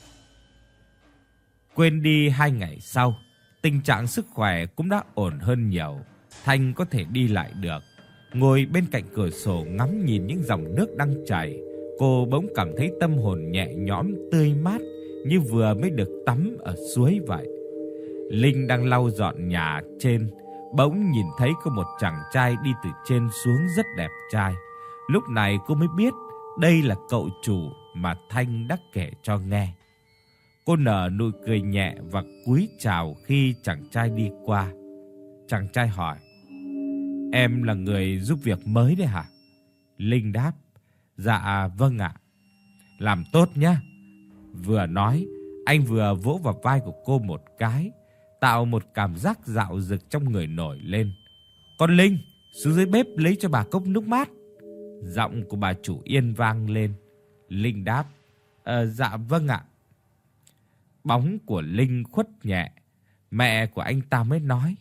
Quên đi 2 ngày sau, tình trạng sức khỏe cũng đã ổn hơn nhiều. Thanh có thể đi lại được. Ngồi bên cạnh cửa sổ ngắm nhìn những dòng nước đang chảy, cô bỗng cảm thấy tâm hồn nhẹ nhõm tươi mát, như vừa mới được tắm ở suối vậy. Linh đang lau dọn nhà trên, bỗng nhìn thấy có một chàng trai đi từ trên xuống rất đẹp trai. Lúc này cô mới biết đây là cậu chủ mà Thanh đã kể cho nghe. Cô nở nụ cười nhẹ và cúi chào khi chàng trai đi qua. Chàng trai hỏi: "Em là người giúp việc mới đấy hả?" Linh đáp: "Dạ vâng ạ." "Làm tốt nhé." Vừa nói, anh vừa vỗ vào vai của cô một cái, tạo một cảm giác dạo dực trong người nổi lên. "Con Linh, xuống dưới bếp lấy cho bà cốc nước mát." Giọng của bà chủ Yên vang lên. Linh đáp: "Dạ vâng ạ." Bóng của Linh khuất nhẹ. Mẹ của anh ta mới nói: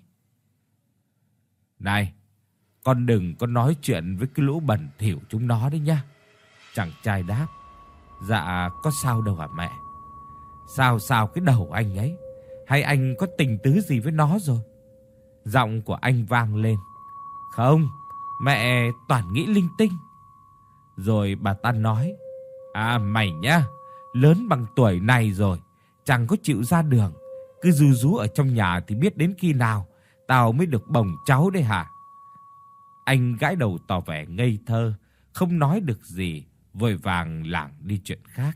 "Này, con đừng có nói chuyện với cái lũ bẩn thỉu chúng nó đấy nhá." Chàng trai đáp: "Dạ có sao đâu hả mẹ." Sao cái đầu anh ấy? Hay anh có tình tứ gì với nó rồi?" Giọng của anh vang lên: "Không, mẹ toàn nghĩ linh tinh." Rồi bà ta nói: "Mày nhá, lớn bằng tuổi này rồi, chẳng có chịu ra đường, cứ ru rú ở trong nhà thì biết đến khi nào tao mới được bồng cháu đây hả?" Anh gãi đầu tỏ vẻ ngây thơ, không nói được gì, vội vàng lảng đi chuyện khác.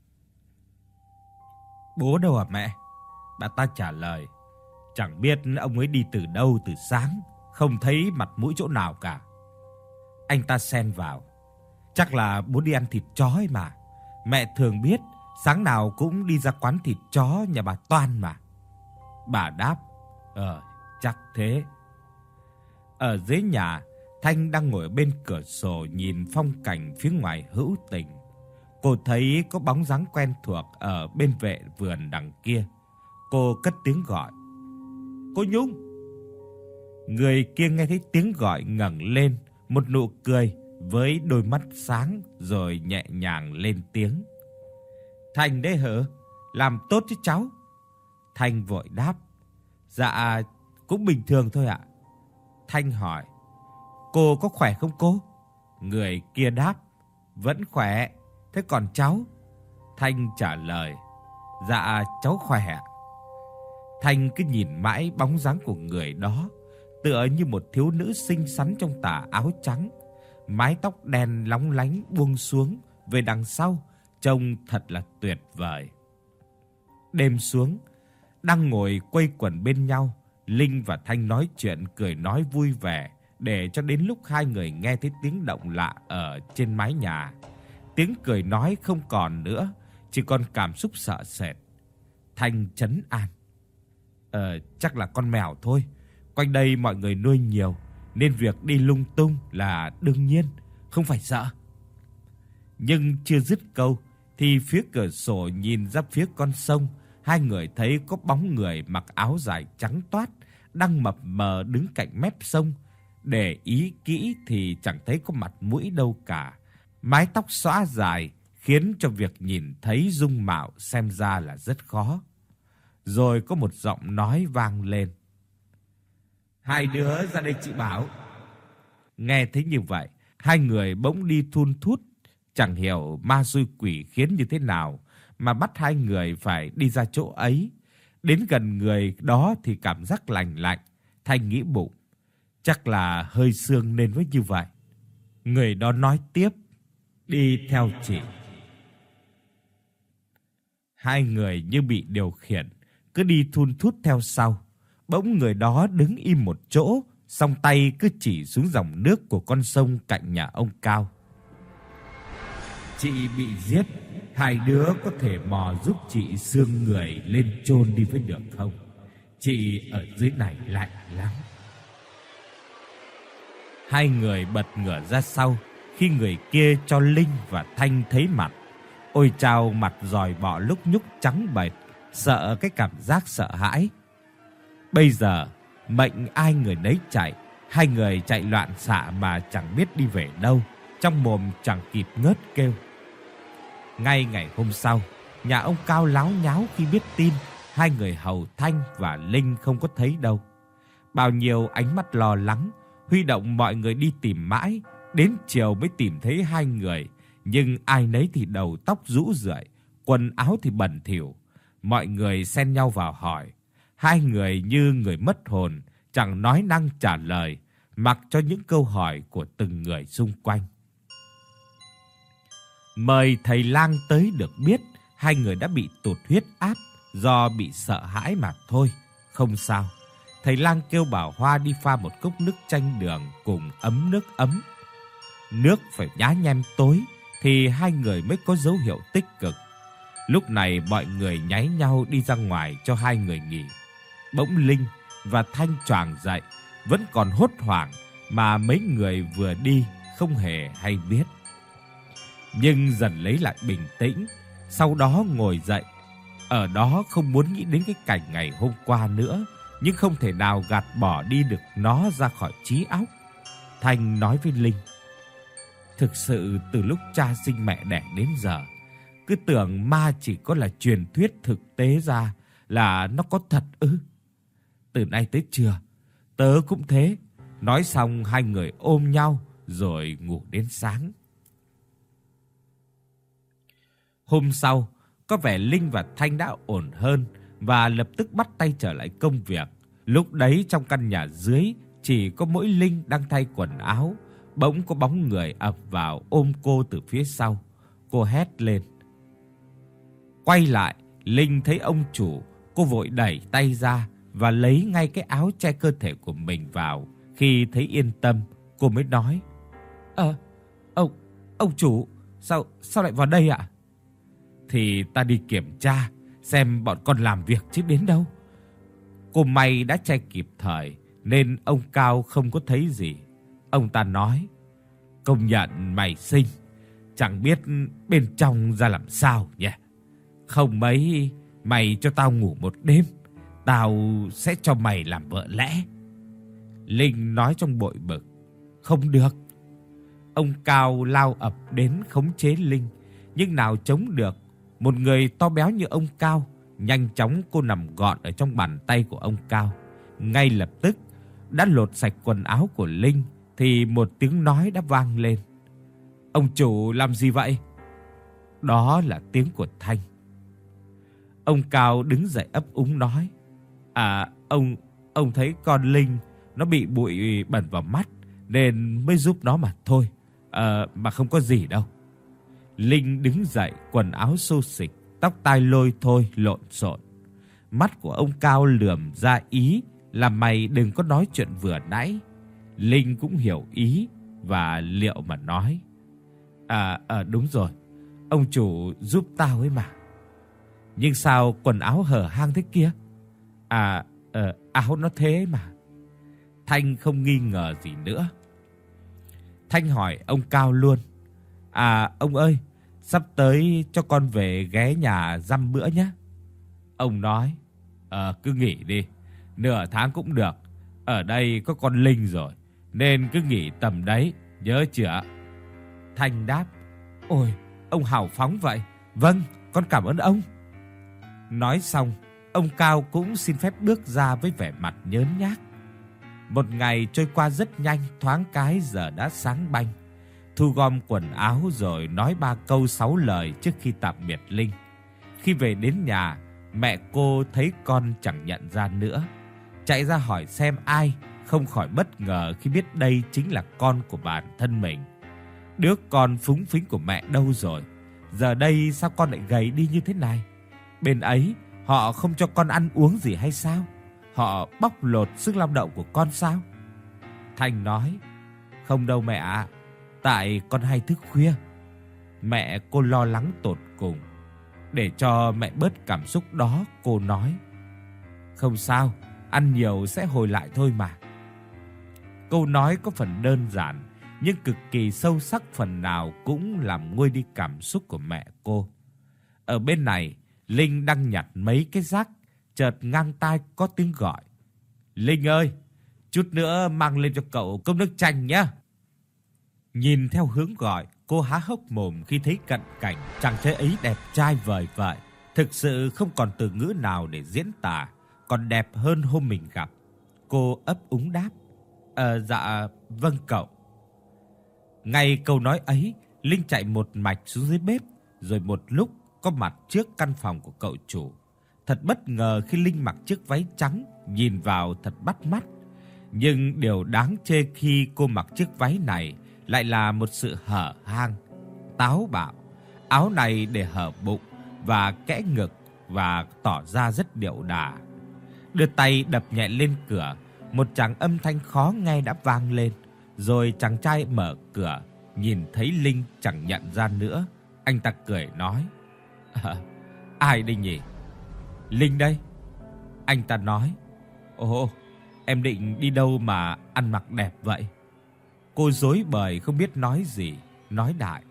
"Bố đâu hả mẹ?" Bà ta trả lời: "Chẳng biết ông ấy đi từ đâu từ sáng, không thấy mặt mũi chỗ nào cả." Anh ta xen vào: "Chắc là bố đi ăn thịt chó ấy mà. Mẹ thường biết, sáng nào cũng đi ra quán thịt chó nhà bà Toan mà." Bà đáp: Chắc thế." Ở dưới nhà, Thanh đang ngồi bên cửa sổ nhìn phong cảnh phía ngoài hữu tình. Cô thấy có bóng dáng quen thuộc ở bên vệ vườn đằng kia. Cô cất tiếng gọi: "Cô Nhung!" Người kia nghe thấy tiếng gọi ngẩng lên, một nụ cười với đôi mắt sáng, rồi nhẹ nhàng lên tiếng: "Thành đấy hả? Làm tốt chứ cháu." Thanh vội đáp: "Dạ, cũng bình thường thôi ạ." Thanh hỏi: Cô có khỏe không cô? Người kia đáp: Vẫn khỏe. Thế còn cháu? Thanh trả lời: Dạ cháu khỏe ạ. Thanh cứ nhìn mãi bóng dáng của người đó, tựa như một thiếu nữ xinh xắn trong tà áo trắng, mái tóc đen lóng lánh buông xuống về đằng sau, trông thật là tuyệt vời. Đêm xuống, đang ngồi quây quần bên nhau, Linh và Thanh nói chuyện cười nói vui vẻ, để cho đến lúc hai người nghe thấy tiếng động lạ ở trên mái nhà. Tiếng cười nói không còn nữa, chỉ còn cảm xúc sợ sệt. Thanh trấn an: Chắc là con mèo thôi. Quanh đây mọi người nuôi nhiều, nên việc đi lung tung là đương nhiên, không phải sợ. Nhưng chưa dứt câu thì phía cửa sổ nhìn ra phía con sông, hai người thấy có bóng người mặc áo dài trắng toát đang mập mờ đứng cạnh mép sông. Để ý kỹ thì chẳng thấy có mặt mũi đâu cả. Mái tóc xõa dài khiến cho việc nhìn thấy dung mạo xem ra là rất khó. Rồi có một giọng nói vang lên: Hai đứa ra đây chị bảo. Nghe thấy như vậy, hai người bỗng đi thun thút, chẳng hiểu ma xui quỷ khiến như thế nào mà bắt hai người phải đi ra chỗ ấy. Đến gần người đó thì cảm giác lạnh lạnh. Thanh nghĩ bụng, chắc là hơi sương nên mới như vậy. Người đó nói tiếp: Đi theo chị. Hai người như bị điều khiển, cứ đi thun thút theo sau. Bỗng người đó đứng im một chỗ, song tay cứ chỉ xuống dòng nước của con sông cạnh nhà ông Cao. Chị bị giết, hai đứa có thể mò giúp chị xương người lên chôn đi với được không? Chị ở dưới này lạnh lắm. Hai người bật ngửa ra sau khi người kia cho Linh và Thanh thấy mặt. Ôi chao, mặt giòi bọ lúc nhúc trắng bệch, sợ cái cảm giác sợ hãi. Bây giờ mệnh ai người nấy chạy, hai người chạy loạn xạ mà chẳng biết đi về đâu, trong mồm chẳng kịp ngớt kêu. Ngay ngày hôm sau, nhà ông Cao láo nháo khi biết tin hai người hầu Thanh và Linh không có thấy đâu. Bao nhiêu ánh mắt lo lắng huy động mọi người đi tìm mãi, đến chiều mới tìm thấy hai người, nhưng ai nấy thì đầu tóc rũ rượi, quần áo thì bẩn thỉu. Mọi người xen nhau vào hỏi, hai người như người mất hồn, chẳng nói năng trả lời, mặc cho những câu hỏi của từng người xung quanh. Mời thầy lang tới được biết hai người đã bị tụt huyết áp do bị sợ hãi mà thôi. Không sao. Thầy lang kêu bảo Hoa đi pha một cốc nước chanh đường cùng ấm nước ấm. Nước phải nhá nhem tối thì hai người mới có dấu hiệu tích cực. Lúc này mọi người nháy nhau đi ra ngoài cho hai người nghỉ. Bỗng Linh và Thanh choàng dậy, vẫn còn hốt hoảng mà mấy người vừa đi không hề hay biết. Nhưng dần lấy lại bình tĩnh, sau đó ngồi dậy. Ở đó không muốn nghĩ đến cái cảnh ngày hôm qua nữa, nhưng không thể nào gạt bỏ đi được nó ra khỏi trí óc. Thanh nói với Linh: Thực sự từ lúc cha sinh mẹ đẻ đến giờ, cứ tưởng ma chỉ có là truyền thuyết, thực tế ra là nó có thật ư? Từ nay tới trưa, tớ cũng thế. Nói xong hai người ôm nhau rồi ngủ đến sáng. Hôm sau, có vẻ Linh và Thanh đã ổn hơn và lập tức bắt tay trở lại công việc. Lúc đấy trong căn nhà dưới chỉ có mỗi Linh đang thay quần áo, bỗng có bóng người ập vào ôm cô từ phía sau. Cô hét lên. Quay lại, Linh thấy ông chủ, cô vội đẩy tay ra và lấy ngay cái áo che cơ thể của mình vào. Khi thấy yên tâm, cô mới nói: Ông chủ, sao lại vào đây ạ? Thì ta đi kiểm tra xem bọn con làm việc chứ đến đâu. Cô may đã che kịp thời nên ông Cao không có thấy gì. Ông ta nói: Công nhận mày xinh, chẳng biết bên trong ra làm sao nhỉ. Không mấy mày cho tao ngủ một đêm, tao sẽ cho mày làm vợ lẽ. Linh nói trong bội bực. Không được. Ông Cao lao ập đến khống chế Linh, nhưng nào chống được. Một người to béo như ông Cao, nhanh chóng cô nằm gọn ở trong bàn tay của ông Cao. Ngay lập tức đã lột sạch quần áo của Linh, thì một tiếng nói đã vang lên. Ông chủ làm gì vậy? Đó là tiếng của Thanh. Ông Cao đứng dậy ấp úng nói: Ông thấy con Linh nó bị bụi bẩn vào mắt nên mới giúp nó mà thôi. Mà không có gì đâu. Linh đứng dậy, quần áo xô xịch, tóc tai lôi thôi lộn xộn. Mắt của ông Cao lườm ra ý là mày đừng có nói chuyện vừa nãy. Linh cũng hiểu ý và liệu mà nói: Đúng rồi, ông chủ giúp tao ấy mà. Nhưng sao quần áo hở hang thế kia? Áo nó thế mà. Thanh không nghi ngờ gì nữa. Thanh hỏi ông Cao luôn: Ông ơi, sắp tới cho con về ghé nhà dăm bữa nhé. Ông nói: Cứ nghỉ đi, nửa tháng cũng được. Ở đây có con Linh rồi, nên cứ nghỉ tầm đấy, nhớ chưa? Thanh đáp: Ôi, ông hào phóng vậy. Vâng, con cảm ơn ông. Nói xong, ông Cao cũng xin phép bước ra với vẻ mặt nhớn nhác. Một ngày trôi qua rất nhanh, thoáng cái giờ đã sáng banh. Thu gom quần áo rồi nói 3 câu 6 lời trước khi tạm biệt Linh. Khi về đến nhà, mẹ cô thấy con chẳng nhận ra nữa, chạy ra hỏi xem ai, không khỏi bất ngờ khi biết đây chính là con của bản thân mình. Đứa con phúng phính của mẹ đâu rồi? Giờ đây sao con lại gầy đi như thế này? Bên ấy họ không cho con ăn uống gì hay sao? Họ bóc lột sức lao động của con sao? Thanh nói: Không đâu mẹ ạ, tại con hay thức khuya. Mẹ cô lo lắng tột cùng. Để cho mẹ bớt cảm xúc đó, cô nói: Không sao, ăn nhiều sẽ hồi lại thôi mà. Câu nói có phần đơn giản nhưng cực kỳ sâu sắc, phần nào cũng làm nguôi đi cảm xúc của mẹ cô. Ở bên này, Linh đang nhặt mấy cái rác, chợt ngang tai có tiếng gọi: Linh ơi, chút nữa mang lên cho cậu cốc nước chanh nhé. Nhìn theo hướng gọi, cô há hốc mồm khi thấy cận cảnh chàng trai ấy đẹp trai vời vợi, thực sự không còn từ ngữ nào để diễn tả, còn đẹp hơn hôm mình gặp. Cô ấp úng đáp: Dạ vâng cậu. Ngay câu nói ấy, Linh chạy một mạch xuống dưới bếp, rồi một lúc có mặt trước căn phòng của cậu chủ. Thật bất ngờ khi Linh mặc chiếc váy trắng, nhìn vào thật bắt mắt. Nhưng điều đáng chê khi cô mặc chiếc váy này lại là một sự hở hang, táo bạo. Áo này để hở bụng và kẽ ngực và tỏ ra rất điệu đà. Đưa tay đập nhẹ lên cửa, một tràng âm thanh khó nghe đã vang lên. Rồi chàng trai mở cửa, nhìn thấy Linh chẳng nhận ra nữa. Anh ta cười nói: Ai đây nhỉ? Linh đây. Anh ta nói: Ồ, em định đi đâu mà ăn mặc đẹp vậy? Cô rối bời không biết nói gì, nói đại: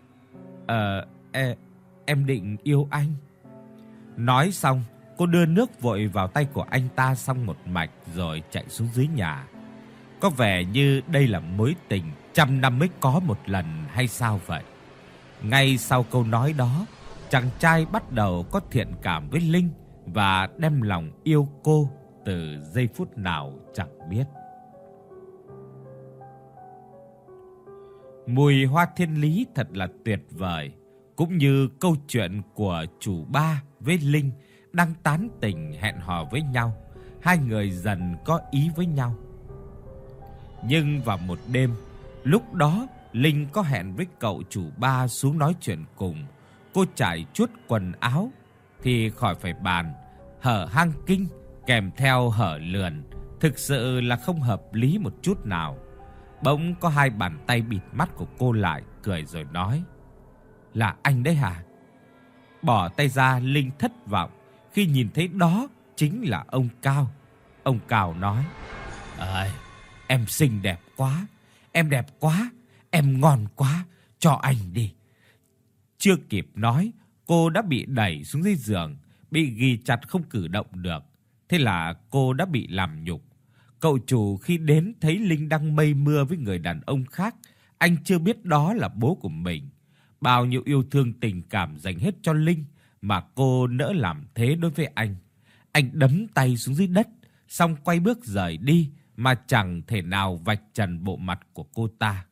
Em định yêu anh. Nói xong, cô đưa nước vội vào tay của anh ta xong một mạch rồi chạy xuống dưới nhà. Có vẻ như đây là mối tình trăm năm mới có một lần hay sao vậy? Ngay sau câu nói đó, chàng trai bắt đầu có thiện cảm với Linh và đem lòng yêu cô từ giây phút nào chẳng biết. Mùi hoa thiên lý thật là tuyệt vời, cũng như câu chuyện của chủ Ba với Linh đang tán tỉnh hẹn hò với nhau. Hai người dần có ý với nhau. Nhưng vào một đêm, lúc đó Linh có hẹn với cậu chủ Ba xuống nói chuyện cùng. Cô trải chuốt quần áo thì khỏi phải bàn, hở hang kinh kèm theo hở lườn, thực sự là không hợp lý một chút nào. Bỗng có hai bàn tay bịt mắt của cô lại, cười rồi nói: Là anh đấy hả? Bỏ tay ra, Linh thất vọng khi nhìn thấy đó chính là ông Cao. Ông Cao nói: Em xinh đẹp quá, em đẹp quá, em ngon quá, cho anh đi. Chưa kịp nói, cô đã bị đẩy xuống dưới giường, bị ghì chặt không cử động được. Thế là cô đã bị làm nhục. Cậu chủ khi đến thấy Linh đang mây mưa với người đàn ông khác, anh chưa biết đó là bố của mình. Bao nhiêu yêu thương tình cảm dành hết cho Linh mà cô nỡ làm thế đối với anh. Anh đấm tay xuống dưới đất, xong quay bước rời đi mà chẳng thể nào vạch trần bộ mặt của cô ta.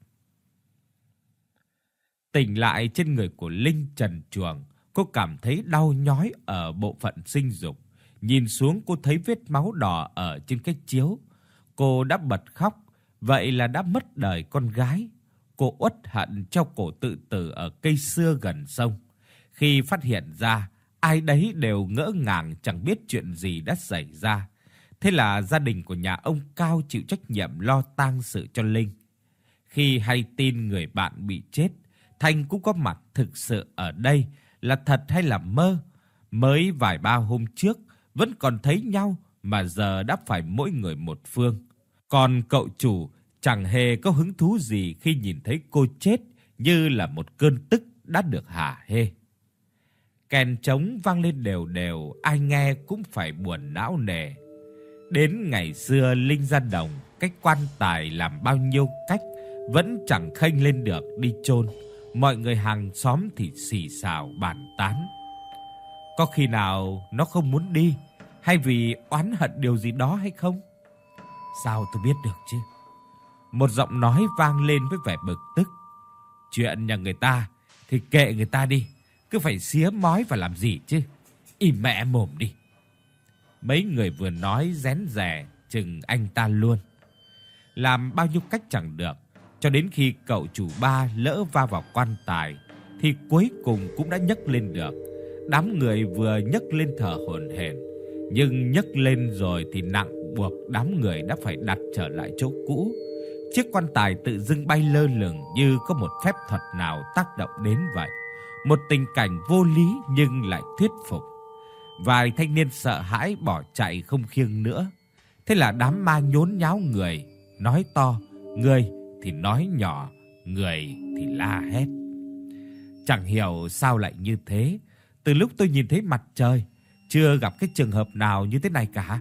Tỉnh lại trên người của Linh trần truồng, cô cảm thấy đau nhói ở bộ phận sinh dục. Nhìn xuống cô thấy vết máu đỏ ở trên cái chiếu. Cô đã bật khóc, vậy là đã mất đời con gái. Cô uất hận treo cổ tự tử ở cây sưa gần sông. Khi phát hiện ra, ai đấy đều ngỡ ngàng chẳng biết chuyện gì đã xảy ra. Thế là gia đình của nhà ông Cao chịu trách nhiệm lo tang sự cho Linh. Khi hay tin người bạn bị chết, Thanh cũng có mặt thực sự ở đây, là thật hay là mơ. Mới vài ba hôm trước vẫn còn thấy nhau mà giờ đã phải mỗi người một phương. Còn cậu chủ chẳng hề có hứng thú gì khi nhìn thấy cô chết, như là một cơn tức đã được hả hê. Kèn trống vang lên đều đều, ai nghe cũng phải buồn não nề. Đến ngày xưa Linh ra đồng, cách quan tài làm bao nhiêu cách vẫn chẳng khênh lên được đi chôn. Mọi người hàng xóm thì xì xào bàn tán. Có khi nào nó không muốn đi, hay vì oán hận điều gì đó hay không? Sao tôi biết được chứ? Một giọng nói vang lên với vẻ bực tức. Chuyện nhà người ta thì kệ người ta đi, cứ phải xía mói và làm gì chứ? Im mẹ mồm đi. Mấy người vừa nói rén rè chừng anh ta luôn. Làm bao nhiêu cách chẳng được, cho đến khi cậu chủ Ba lỡ va vào quan tài thì cuối cùng cũng đã nhấc lên được. Đám người vừa nhấc lên thở hổn hển, nhưng nhấc lên rồi thì nặng buộc đám người đã phải đặt trở lại chỗ cũ. Chiếc quan tài tự dưng bay lơ lửng như có một phép thuật nào tác động đến vậy. Một tình cảnh vô lý nhưng lại thuyết phục. Vài thanh niên sợ hãi bỏ chạy không khiêng nữa. Thế là đám ma nhốn nháo người, nói to, người thì nói nhỏ, người thì la hét. Chẳng hiểu sao lại như thế. Từ lúc tôi nhìn thấy mặt trời, chưa gặp cái trường hợp nào như thế này cả.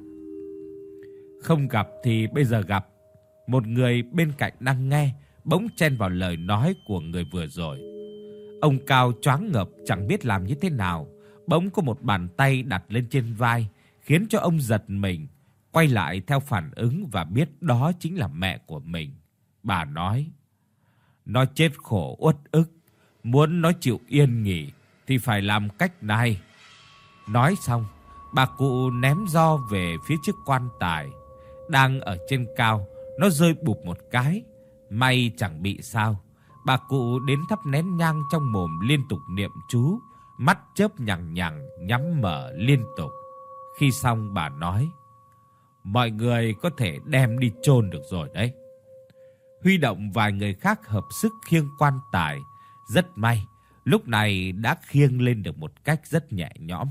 Không gặp thì bây giờ gặp. Một người bên cạnh đang nghe bỗng chen vào lời nói của người vừa rồi. Ông Cao choáng ngợp chẳng biết làm như thế nào. Bỗng có một bàn tay đặt lên trên vai, khiến cho ông giật mình, quay lại theo phản ứng và biết đó chính là mẹ của mình. Bà nói: nó chết khổ uất ức, muốn nó chịu yên nghỉ thì phải làm cách này. Nói xong, bà cụ ném giò về phía trước quan tài. Đang ở trên cao, nó rơi bụp một cái. May chẳng bị sao. Bà cụ đến thắp nén nhang trong mồm liên tục niệm chú, mắt chớp nhằng nhằng, nhắm mở liên tục. Khi xong bà nói: mọi người có thể đem đi chôn được rồi đấy. Huy động vài người khác hợp sức khiêng quan tài. Rất may, lúc này đã khiêng lên được một cách rất nhẹ nhõm.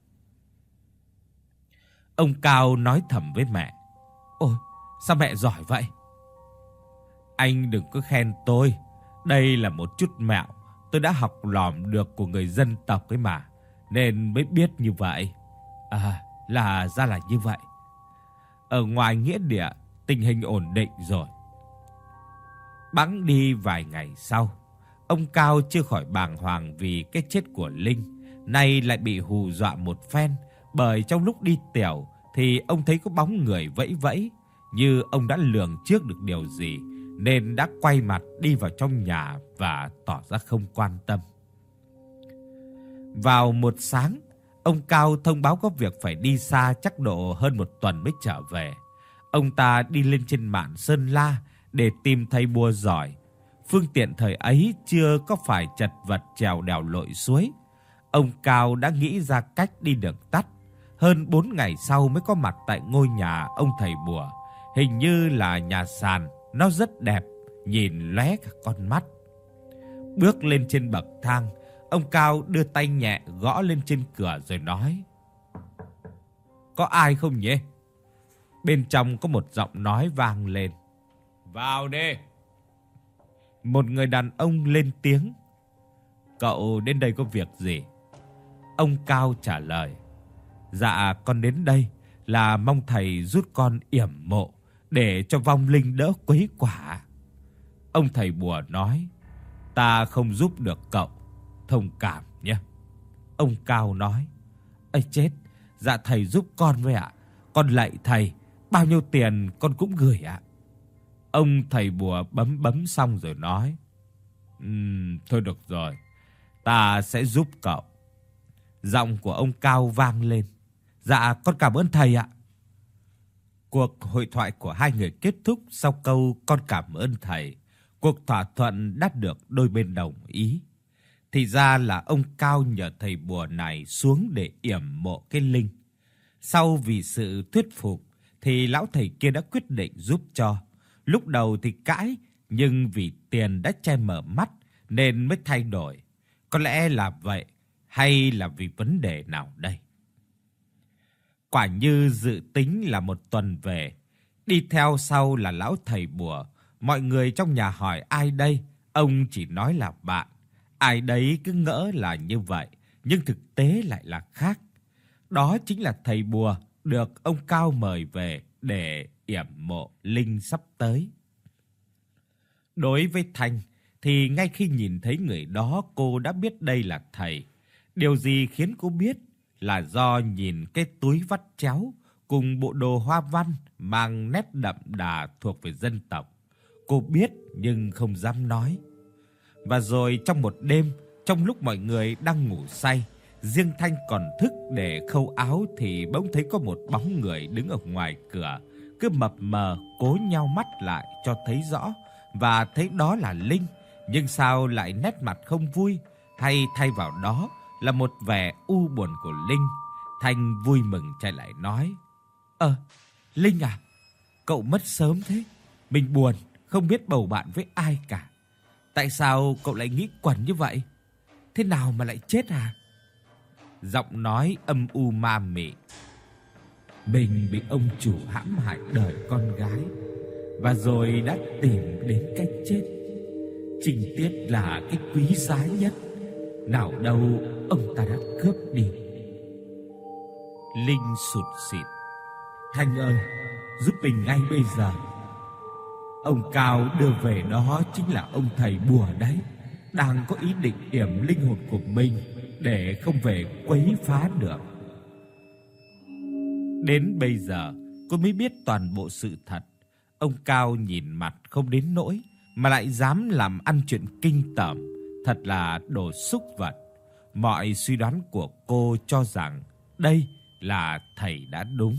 Ông Cao nói thầm với mẹ: ôi, sao mẹ giỏi vậy? Anh đừng có khen tôi. Đây là một chút mẹo tôi đã học lỏm được của người dân tộc ấy mà, nên mới biết như vậy. Là ra là như vậy. Ở ngoài nghĩa địa, tình hình ổn định rồi. Bẵng đi vài ngày sau, ông Cao chưa khỏi bàng hoàng vì cái chết của Linh, nay lại bị hù dọa một phen, bởi trong lúc đi tiểu thì ông thấy có bóng người vẫy vẫy, như ông đã lường trước được điều gì nên đã quay mặt đi vào trong nhà và tỏ ra không quan tâm. Vào một sáng, ông Cao thông báo có việc phải đi xa chắc độ hơn một tuần mới trở về. Ông ta đi lên trên mạn Sơn La để tìm thầy bùa giỏi. Phương tiện thời ấy chưa có phải chật vật trèo đèo lội suối. Ông Cao đã nghĩ ra cách đi đường tắt. Hơn 4 ngày sau mới có mặt tại ngôi nhà ông thầy bùa. Hình như là nhà sàn, nó rất đẹp, nhìn lóe cả con mắt. Bước lên trên bậc thang, ông Cao đưa tay nhẹ gõ lên trên cửa rồi nói: có ai không nhỉ? Bên trong có một giọng nói vang lên: vào đi. Một người đàn ông lên tiếng: cậu đến đây có việc gì? Ông Cao trả lời: dạ, con đến đây là mong thầy giúp con yểm mộ để cho vong linh đỡ quấy quả. Ông thầy bùa nói: ta không giúp được cậu, thông cảm nhé. Ông Cao nói: ây chết, dạ thầy giúp con với ạ. Con lạy thầy, Bao nhiêu tiền con cũng gửi ạ." Ông thầy bùa bấm bấm xong rồi nói: Thôi được rồi, ta sẽ giúp cậu." Giọng của ông Cao vang lên: "Dạ con cảm ơn thầy ạ." Cuộc hội thoại của hai người kết thúc sau câu "con cảm ơn thầy." Cuộc thỏa thuận đã được đôi bên đồng ý. Thì ra là ông Cao nhờ thầy bùa này xuống để yểm mộ cái linh. Sau vì sự thuyết phục thì lão thầy kia đã quyết định giúp cho. Lúc đầu thì cãi, nhưng vì tiền đã che mờ mắt nên mới thay đổi. Có lẽ là vậy, hay là vì vấn đề nào đây? Quả như dự tính là một tuần về, đi theo sau là lão thầy bùa. Mọi người trong nhà hỏi ai đây, ông chỉ nói là bạn. Ai đấy cứ ngỡ là như vậy, nhưng thực tế lại là khác. Đó chính là thầy bùa được ông Cao mời về để yểm mộ linh sắp tới. Đối với Thanh thì ngay khi nhìn thấy người đó, cô đã biết đây là thầy. Điều gì khiến cô biết là do nhìn cái túi vắt chéo cùng bộ đồ hoa văn mang nét đậm đà thuộc về dân tộc. Cô biết nhưng không dám nói. Và rồi trong một đêm, trong lúc mọi người đang ngủ say, riêng Thanh còn thức để khâu áo thì bỗng thấy có một bóng người đứng ở ngoài cửa, cứ mập mờ cố nheo mắt lại cho thấy rõ và thấy đó là Linh, nhưng sao lại nét mặt không vui, hay thay vào đó là một vẻ u buồn của Linh. Thanh vui mừng chạy lại nói: Linh à, cậu mất sớm thế. Mình buồn, không biết bầu bạn với ai cả. Tại sao cậu lại nghĩ quẩn như vậy? Thế nào mà lại chết à?" Giọng nói âm u ma mị: "Mình bị ông chủ hãm hại đời con gái, và rồi đã tìm đến cách chết. Tình tiết là cái quý giá nhất, nào đâu ông ta đã cướp đi." Linh sụt sịt: "Thanh ơi, giúp mình ngay bây giờ. Ông Cao đưa về đó chính là ông thầy bùa đấy, đang có ý định yểm linh hồn của mình để không về quấy phá được." Đến bây giờ cô mới biết toàn bộ sự thật. Ông Cao nhìn mặt không đến nỗi mà lại dám làm ăn chuyện kinh tởm, thật là đồ súc vật. Mọi suy đoán của cô cho rằng đây là thầy đã đúng.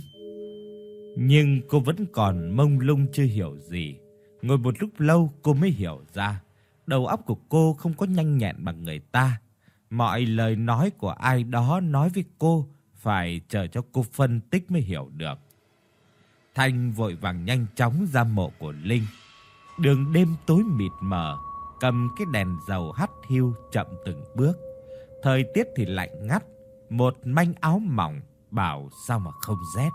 Nhưng cô vẫn còn mông lung chưa hiểu gì. Ngồi một lúc lâu cô mới hiểu ra, đầu óc của cô không có nhanh nhẹn bằng người ta. Mọi lời nói của ai đó nói với cô phải chờ cho cô phân tích mới hiểu được. Thanh vội vàng nhanh chóng ra mộ của Linh. Đường đêm tối mịt mờ, cầm cái đèn dầu hắt hiu chậm từng bước. Thời tiết thì lạnh ngắt, một manh áo mỏng bảo sao mà không rét.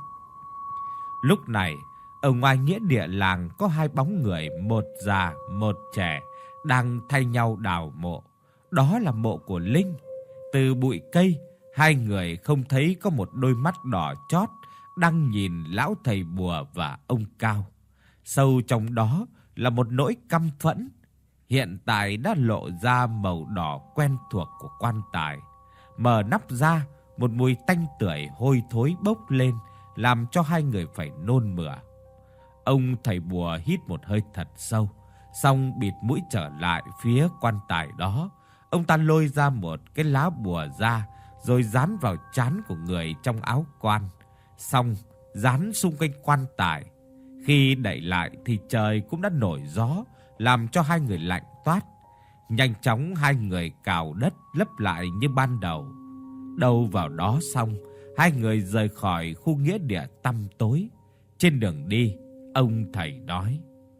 Lúc này, ở ngoài nghĩa địa làng có hai bóng người, một già một trẻ, đang thay nhau đào mộ. Đó là mộ của Linh. Từ bụi cây, hai người không thấy có một đôi mắt đỏ chót đang nhìn lão thầy bùa và ông Cao. Sâu trong đó là một nỗi căm phẫn, hiện tại đã lộ ra màu đỏ quen thuộc của quan tài. Mở nắp ra, một mùi tanh tưởi hôi thối bốc lên, làm cho hai người phải nôn mửa. Ông thầy bùa hít một hơi thật sâu, xong bịt mũi trở lại phía quan tài đó. Ông ta lôi ra một cái lá bùa ra, rồi dán vào trán của người trong áo quan, xong dán xung quanh quan tài. Khi đậy lại thì trời cũng đã nổi gió, làm cho hai người lạnh toát. Nhanh chóng hai người cào đất lấp lại như ban đầu. Đâu vào đó xong, hai người rời khỏi khu nghĩa địa tăm tối. Trên đường đi, ông thầy nói: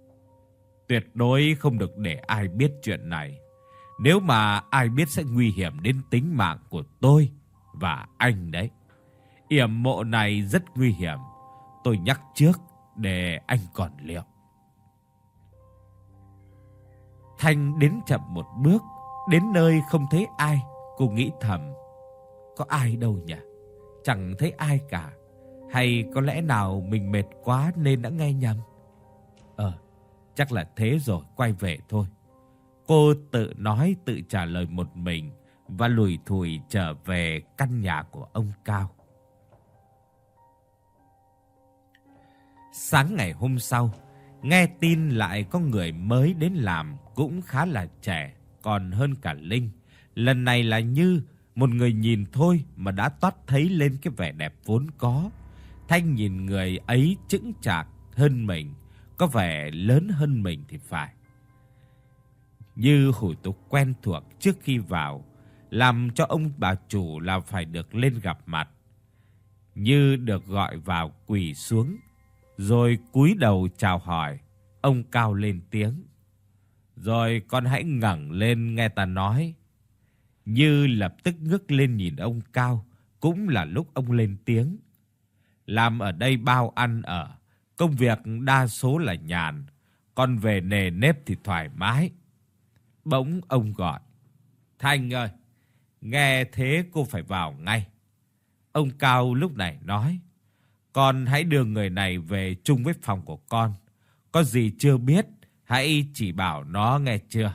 "Tuyệt đối không được để ai biết chuyện này. Nếu mà ai biết sẽ nguy hiểm đến tính mạng của tôi và anh đấy. Yểm mộ này rất nguy hiểm. Tôi nhắc trước để anh còn liệu." Thanh đến chậm một bước, đến nơi không thấy ai. Cô nghĩ thầm: có ai đâu nhỉ? Chẳng thấy ai cả. Hay có lẽ nào mình mệt quá nên đã nghe nhầm? Chắc là thế rồi, quay về thôi. Cô tự nói tự trả lời một mình và lủi thủi trở về căn nhà của ông Cao. Sáng ngày hôm sau, nghe tin lại có người mới đến làm, cũng khá là trẻ, còn hơn cả Linh. Lần này là Như, một người nhìn thôi mà đã toát thấy lên cái vẻ đẹp vốn có. Thanh nhìn người ấy chững chạc hơn mình, có vẻ lớn hơn mình thì phải. Như hủ tục quen thuộc trước khi vào, làm cho ông bà chủ là phải được lên gặp mặt. Như được gọi vào quỳ xuống, rồi cúi đầu chào hỏi. Ông Cao lên tiếng: "Rồi con hãy ngẩng lên nghe ta nói." Như lập tức ngước lên nhìn ông Cao, cũng là lúc ông lên tiếng: "Làm ở đây bao ăn ở, công việc đa số là nhàn, còn về nề nếp thì thoải mái." Bỗng ông gọi: "Thanh ơi, nghe thế cô phải vào ngay." Ông Cao lúc này nói: "Con hãy đưa người này về chung với phòng của con. Có gì chưa biết, hãy chỉ bảo nó nghe chưa."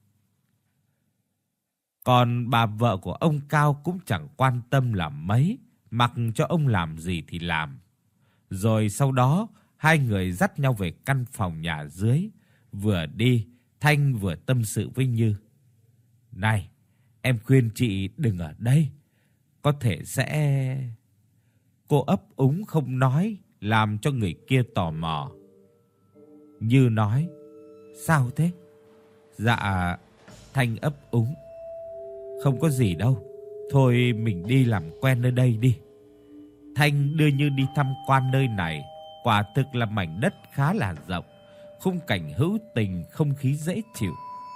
Còn bà vợ của ông Cao cũng chẳng quan tâm làm mấy, mặc cho ông làm gì thì làm. Rồi sau đó, hai người dắt nhau về căn phòng nhà dưới. Vừa đi, Thanh vừa tâm sự với Như: "Này, em khuyên chị đừng ở đây, có thể sẽ..." Cô ấp úng không nói, làm cho người kia tò mò. Như nói: "Sao thế?" "Dạ..." Thanh ấp úng: "Không có gì đâu, thôi mình đi làm quen nơi đây đi." Thanh đưa Như đi tham quan nơi này, quả thực là mảnh đất khá là rộng, khung cảnh hữu tình, không khí dễ chịu.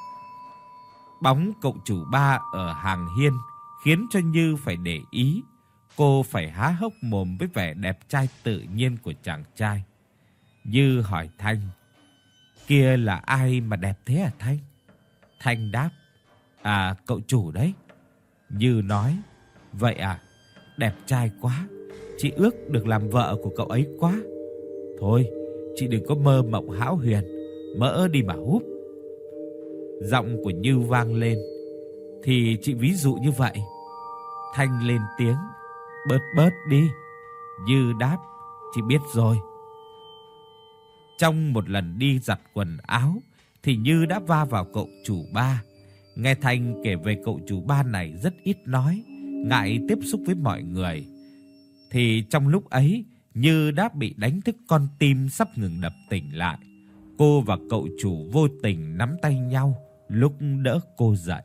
Bóng cậu chủ ba ở hàng hiên khiến cho Như phải để ý. Cô phải há hốc mồm với vẻ đẹp trai tự nhiên của chàng trai. Như hỏi Thanh: "Kia là ai mà đẹp thế hả Thanh?" Thanh đáp: "À, cậu chủ đấy." Như nói: "Vậy à, đẹp trai quá, chị ước được làm vợ của cậu ấy quá." "Thôi, chị đừng có mơ mộng hão huyền, mỡ đi mà húp." Giọng của Như vang lên: "Thì chị ví dụ như vậy." Thanh lên tiếng: "Bớt bớt đi." Như đáp: "Chị biết rồi." Trong một lần đi giặt quần áo thì Như đã va vào cậu chủ ba. Nghe Thanh kể về cậu chủ ba này rất ít nói, ngại tiếp xúc với mọi người, thì trong lúc ấy Như đã bị đánh thức con tim sắp ngừng đập tỉnh lại. Cô và cậu chủ vô tình nắm tay nhau lúc đỡ cô dậy.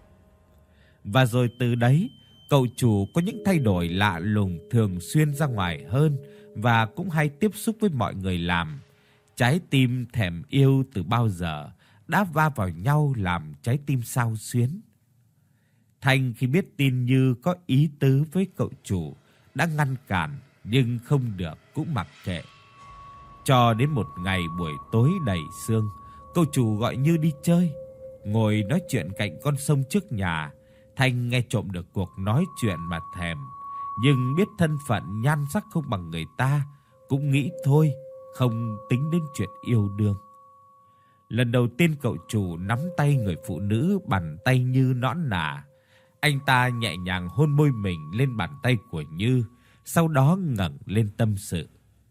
Và rồi từ đấy, cậu chủ có những thay đổi lạ lùng, thường xuyên ra ngoài hơn và cũng hay tiếp xúc với mọi người làm. Trái tim thèm yêu từ bao giờ đã va vào nhau, làm trái tim xao xuyến. Thanh khi biết tin Như có ý tứ với cậu chủ đã ngăn cản, nhưng không được cũng mặc kệ. Cho đến một ngày buổi tối đầy sương, cậu chủ gọi Như đi chơi. Ngồi nói chuyện cạnh con sông trước nhà, Thanh nghe trộm được cuộc nói chuyện mà thèm. Nhưng biết thân phận nhan sắc không bằng người ta, cũng nghĩ thôi, không tính đến chuyện yêu đương. Lần đầu tiên cậu chủ nắm tay người phụ nữ, bàn tay Như nõn nà. Anh ta nhẹ nhàng hôn môi mình lên bàn tay của Như, sau đó ngẩng lên tâm sự: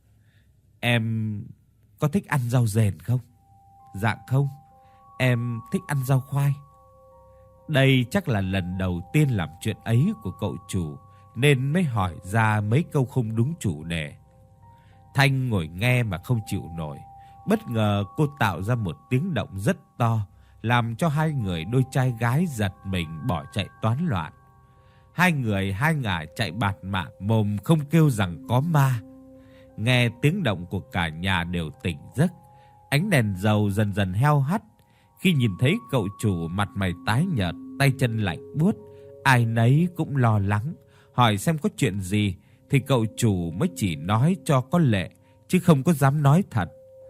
"Em có thích ăn rau dền không?" "Dạ không." "Em thích ăn rau khoai." Đây chắc là lần đầu tiên làm chuyện ấy của cậu chủ, nên mới hỏi ra mấy câu không đúng chủ đề. Thanh ngồi nghe mà không chịu nổi. Bất ngờ cô tạo ra một tiếng động rất to, làm cho hai người đôi trai gái giật mình bỏ chạy toán loạn. Hai người hai ngả chạy bạt mạng, mồm không kêu rằng có ma. Nghe tiếng động của cả nhà đều tỉnh giấc. Ánh đèn dầu dần dần heo hắt. Khi nhìn thấy cậu chủ mặt mày tái nhợt, tay chân lạnh buốt, ai nấy cũng lo lắng, hỏi xem có chuyện gì, thì cậu chủ mới chỉ nói cho có lệ, chứ không có dám nói thật.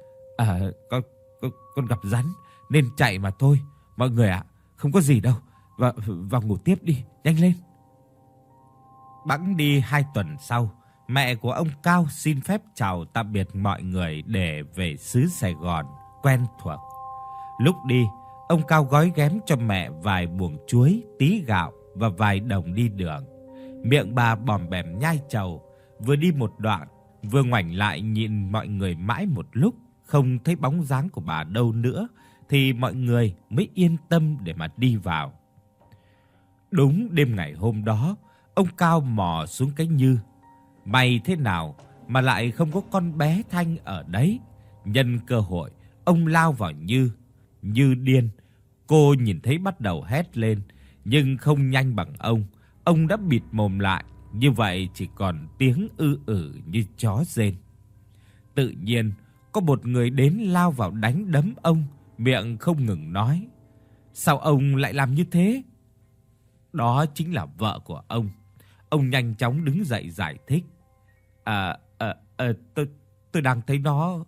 Con gặp rắn nên chạy mà thôi. Mọi người ạ, không có gì đâu. Vào ngủ tiếp đi, nhanh lên." Bẵng đi 2 tuần sau, mẹ của ông Cao xin phép chào tạm biệt mọi người để về xứ Sài Gòn quen thuộc. Lúc đi, ông Cao gói ghém cho mẹ vài buồng chuối, tí gạo và vài đồng đi đường. Miệng bà bòm bẻm nhai trầu. Vừa đi một đoạn, Vừa ngoảnh lại nhìn mọi người mãi một lúc, không thấy bóng dáng của bà đâu nữa thì mọi người mới yên tâm để mà đi vào. Đúng đêm ngày hôm đó, ông Cao mò xuống cái Như. May thế nào mà lại không có con bé Thanh ở đấy. Nhân cơ hội, ông lao vào Như. Như điên, cô nhìn thấy bắt đầu hét lên, nhưng không nhanh bằng ông. Ông đã bịt mồm lại, như vậy chỉ còn tiếng như chó rên. Tự nhiên, có một người đến lao vào đánh đấm ông, miệng không ngừng nói: "Sao ông lại làm như thế?" Đó chính là vợ của ông. Ông nhanh chóng đứng dậy giải thích: Tôi đang thấy nó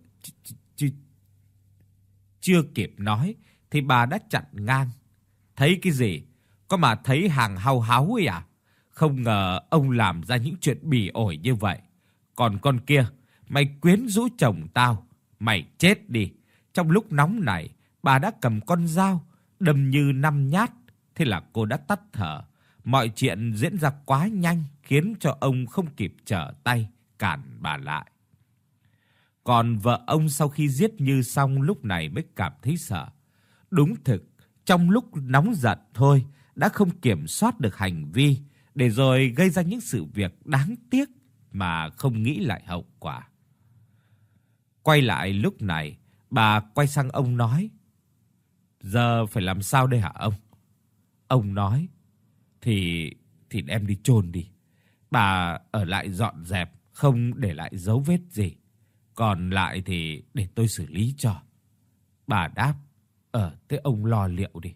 chưa kịp nói thì bà đã chặn ngang. Thấy cái gì? Có mà thấy hàng hau háu ấy à? Không ngờ ông làm ra những chuyện bỉ ổi như vậy. Còn con kia, mày quyến rũ chồng tao, mày chết đi. Trong lúc nóng này, bà đã cầm con dao đâm Như 5 nhát, thế là cô đã tắt thở. Mọi chuyện diễn ra quá nhanh khiến cho ông không kịp trở tay cản bà lại. Còn vợ ông sau khi giết Như xong lúc này mới cảm thấy sợ. Đúng thực, trong lúc nóng giận thôi đã không kiểm soát được hành vi, để rồi gây ra những sự việc đáng tiếc mà không nghĩ lại hậu quả. Quay lại lúc này, bà quay sang ông nói: "Giờ phải làm sao đây hả ông?" Ông nói: Thì đem đi chôn đi. Bà ở lại dọn dẹp, không để lại dấu vết gì. Còn lại thì để tôi xử lý cho." Bà đáp: Thế ông lo liệu đi."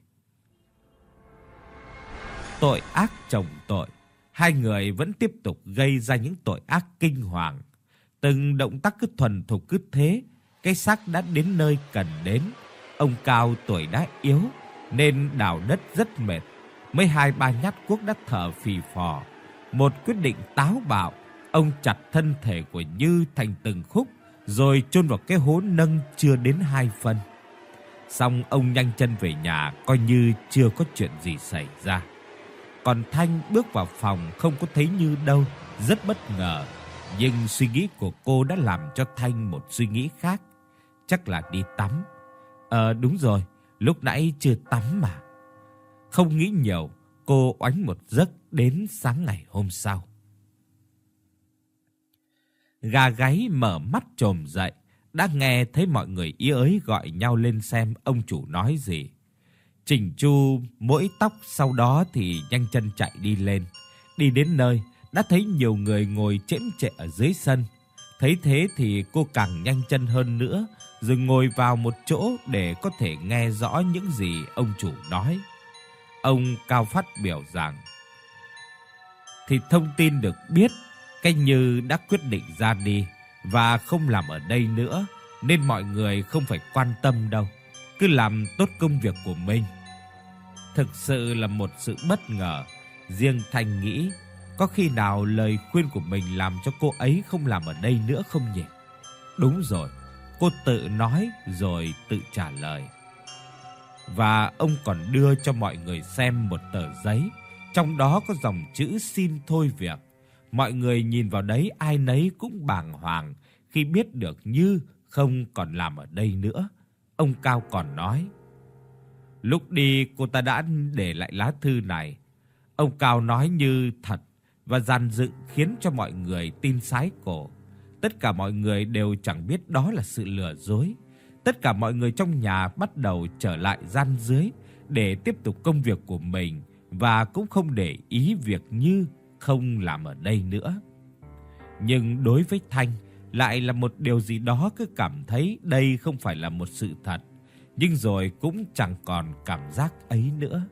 Tội ác chồng tội, hai người vẫn tiếp tục gây ra những tội ác kinh hoàng. Từng động tác cứ thuần thục cứ thế, cái xác đã đến nơi cần đến. Ông Cao tuổi đã yếu nên đào đất rất mệt, mới 2-3 nhát cuốc đã thở phì phò. Một quyết định táo bạo, ông chặt thân thể của Như thành từng khúc rồi chôn vào cái hố nâng chưa đến 2 phân. Xong ông nhanh chân về nhà coi như chưa có chuyện gì xảy ra. Còn Thanh bước vào phòng không có thấy Như đâu, rất bất ngờ. Nhưng suy nghĩ của cô đã làm cho Thanh một suy nghĩ khác. Chắc là đi tắm. Đúng rồi, lúc nãy chưa tắm mà. Không nghĩ nhiều, cô oánh một giấc đến sáng ngày hôm sau. Gà gáy mở mắt chồm dậy, đã nghe thấy mọi người ý ới gọi nhau lên xem ông chủ nói gì. Chỉnh chu mỗi tóc, sau đó thì nhanh chân chạy đi lên. Đi đến nơi, đã thấy nhiều người ngồi chễm chệ ở dưới sân. Thấy thế thì cô càng nhanh chân hơn nữa, rồi ngồi vào một chỗ để có thể nghe rõ những gì ông chủ nói. Ông Cao phát biểu rằng: "Thì thông tin được biết, cái Như đã quyết định ra đi và không làm ở đây nữa, nên mọi người không phải quan tâm đâu, cứ làm tốt công việc của mình." Thực sự là một sự bất ngờ. Riêng Thanh nghĩ, có khi nào lời khuyên của mình làm cho cô ấy không làm ở đây nữa không nhỉ? Đúng rồi, cô tự nói rồi tự trả lời. Và ông còn đưa cho mọi người xem một tờ giấy, trong đó có dòng chữ xin thôi việc. Mọi người nhìn vào đấy ai nấy cũng bàng hoàng khi biết được Như không còn làm ở đây nữa. Ông Cao còn nói: "Lúc đi cô ta đã để lại lá thư này." Ông Cao nói như thật và dàn dựng khiến cho mọi người tin sái cổ. Tất cả mọi người đều chẳng biết đó là sự lừa dối. Tất cả mọi người trong nhà bắt đầu trở lại gian dưới để tiếp tục công việc của mình và cũng không để ý việc Như không làm ở đây nữa. Nhưng đối với Thanh lại là một điều gì đó cứ cảm thấy đây không phải là một sự thật, nhưng rồi cũng chẳng còn cảm giác ấy nữa.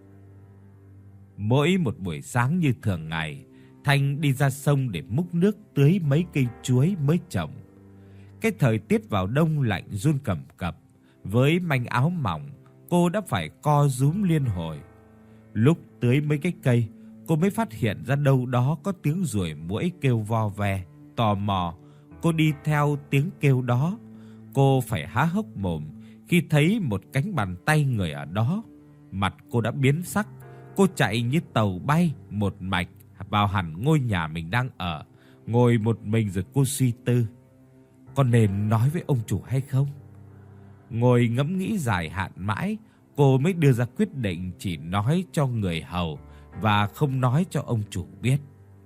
Mỗi một buổi sáng như thường ngày, Thanh đi ra sông để múc nước tưới mấy cây chuối mới trồng. Cái thời tiết vào đông lạnh run cầm cập, với manh áo mỏng, cô đã phải co rúm liên hồi. Lúc tưới mấy cái cây, cô mới phát hiện ra đâu đó có tiếng ruồi muỗi kêu vo ve. Tò mò, cô đi theo tiếng kêu đó. Cô phải há hốc mồm khi thấy một cánh bàn tay người ở đó. Mặt cô đã biến sắc, cô chạy như tàu bay một mạch vào hẳn ngôi nhà mình đang ở. Ngồi một mình rồi cô suy tư, có nên nói với ông chủ hay không? Ngồi ngẫm nghĩ dài hạn mãi, cô mới đưa ra quyết định chỉ nói cho người hầu và không nói cho ông chủ biết.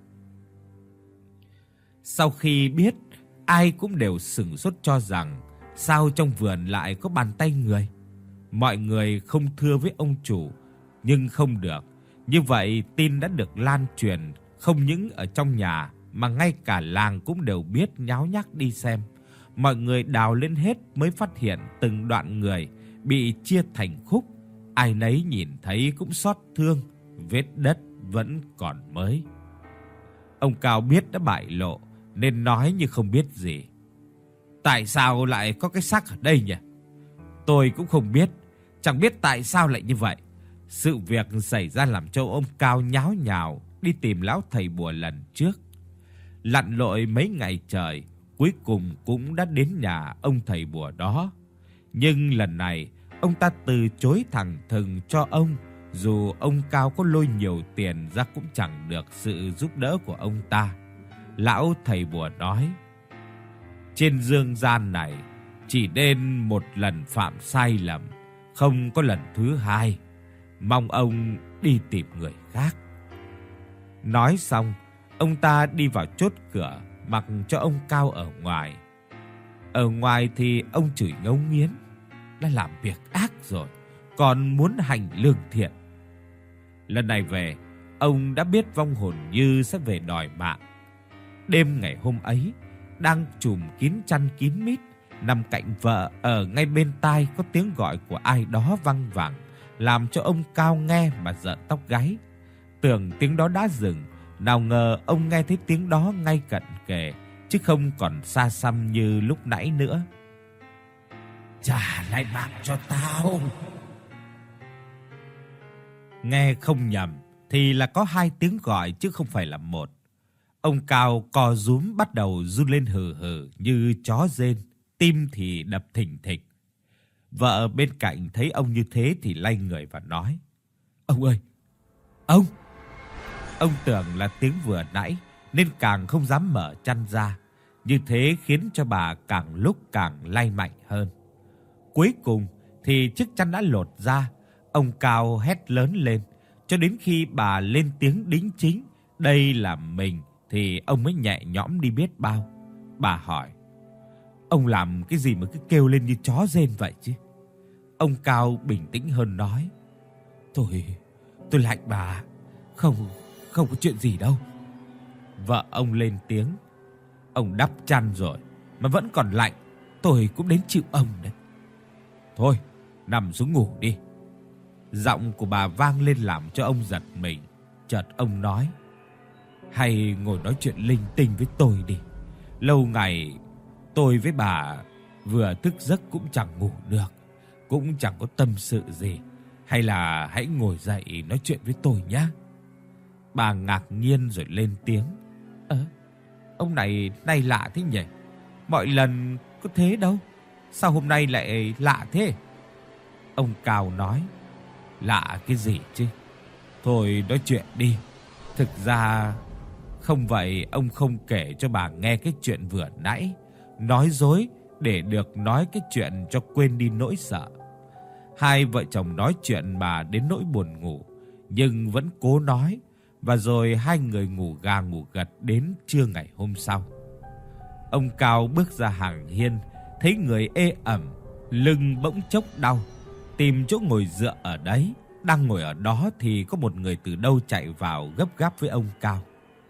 Sau khi biết, ai cũng đều sửng sốt cho rằng sao trong vườn lại có bàn tay người. Mọi người không thưa với ông chủ, nhưng không được. Như vậy tin đã được lan truyền không những ở trong nhà mà ngay cả làng cũng đều biết, nháo nhác đi xem. Mọi người đào lên hết mới phát hiện từng đoạn người bị chia thành khúc. Ai nấy nhìn thấy cũng xót thương, vết đất vẫn còn mới. Ông Cao biết đã bại lộ nên nói như không biết gì. Tại sao lại có cái xác ở đây nhỉ? Tôi cũng không biết, chẳng biết tại sao lại như vậy. Sự việc xảy ra làm cho ông Cao nháo nhào đi tìm lão thầy bùa lần trước. Lặn lội mấy ngày trời, cuối cùng cũng đã đến nhà ông thầy bùa đó. Nhưng lần này, ông ta từ chối thẳng thừng cho ông, dù ông Cao có lôi nhiều tiền ra cũng chẳng được sự giúp đỡ của ông ta. Lão thầy bùa nói: trên dương gian này chỉ nên một lần phạm sai lầm, không có lần thứ hai. Mong ông đi tìm người khác. Nói xong, ông ta đi vào chốt cửa, mặc cho ông Cao ở ngoài. Ở ngoài thì ông chửi ngấu nghiến, đã làm việc ác rồi, còn muốn hành lương thiện. Lần này về, ông đã biết vong hồn Như sẽ về đòi mạng. Đêm ngày hôm ấy, đang trùm kín chăn kín mít, nằm cạnh vợ, ở ngay bên tai có tiếng gọi của ai đó văng vẳng, làm cho ông Cao nghe mà rợn tóc gáy. Tưởng tiếng đó đã dừng, nào ngờ ông nghe thấy tiếng đó ngay cận kề, chứ không còn xa xăm như lúc nãy nữa. Trả lại mạng cho tao. Nghe không nhầm thì là có hai tiếng gọi chứ không phải là một. Ông Cao co rúm bắt đầu run lên hừ hừ như chó rên, tim thì đập thình thịch. Vợ bên cạnh thấy ông như thế thì lay người và nói: "Ông ơi, ông!" Ông tưởng là tiếng vừa nãy nên càng không dám mở chăn ra. Như thế khiến cho bà càng lúc càng lay mạnh hơn. Cuối cùng thì chiếc chăn đã lột ra. Ông Cao hét lớn lên, cho đến khi bà lên tiếng đính chính đây là mình thì ông mới nhẹ nhõm đi biết bao. Bà hỏi: "Ông làm cái gì mà cứ kêu lên như chó rên vậy chứ?" Ông Cao bình tĩnh hơn nói: Tôi lạnh bà, không có chuyện gì đâu." Vợ ông lên tiếng: "Ông đắp chăn rồi mà vẫn còn lạnh, tôi cũng đến chịu ông đấy. Thôi, nằm xuống ngủ đi." Giọng của bà vang lên làm cho ông giật mình. Chợt ông nói: "Hay ngồi nói chuyện linh tinh với tôi đi. Lâu ngày tôi với bà vừa thức giấc cũng chẳng ngủ được, cũng chẳng có tâm sự gì. Hay là hãy ngồi dậy nói chuyện với tôi nhé." Bà ngạc nhiên rồi lên tiếng: Ông này nay lạ thế nhỉ? Mọi lần có thế đâu, sao hôm nay lại lạ thế?" Ông Cao nói: "Lạ cái gì chứ? Thôi nói chuyện đi. Thực ra không vậy ông không kể cho bà nghe cái chuyện vừa nãy, nói dối để được nói cái chuyện cho quên đi nỗi sợ." Hai vợ chồng nói chuyện mà đến nỗi buồn ngủ, nhưng vẫn cố nói, và rồi hai người ngủ gà ngủ gật đến trưa ngày hôm sau. Ông Cao bước ra hàng hiên, thấy người ê ẩm, lưng bỗng chốc đau, tìm chỗ ngồi dựa ở đấy. Đang ngồi ở đó thì có một người từ đâu chạy vào gấp gáp với ông Cao: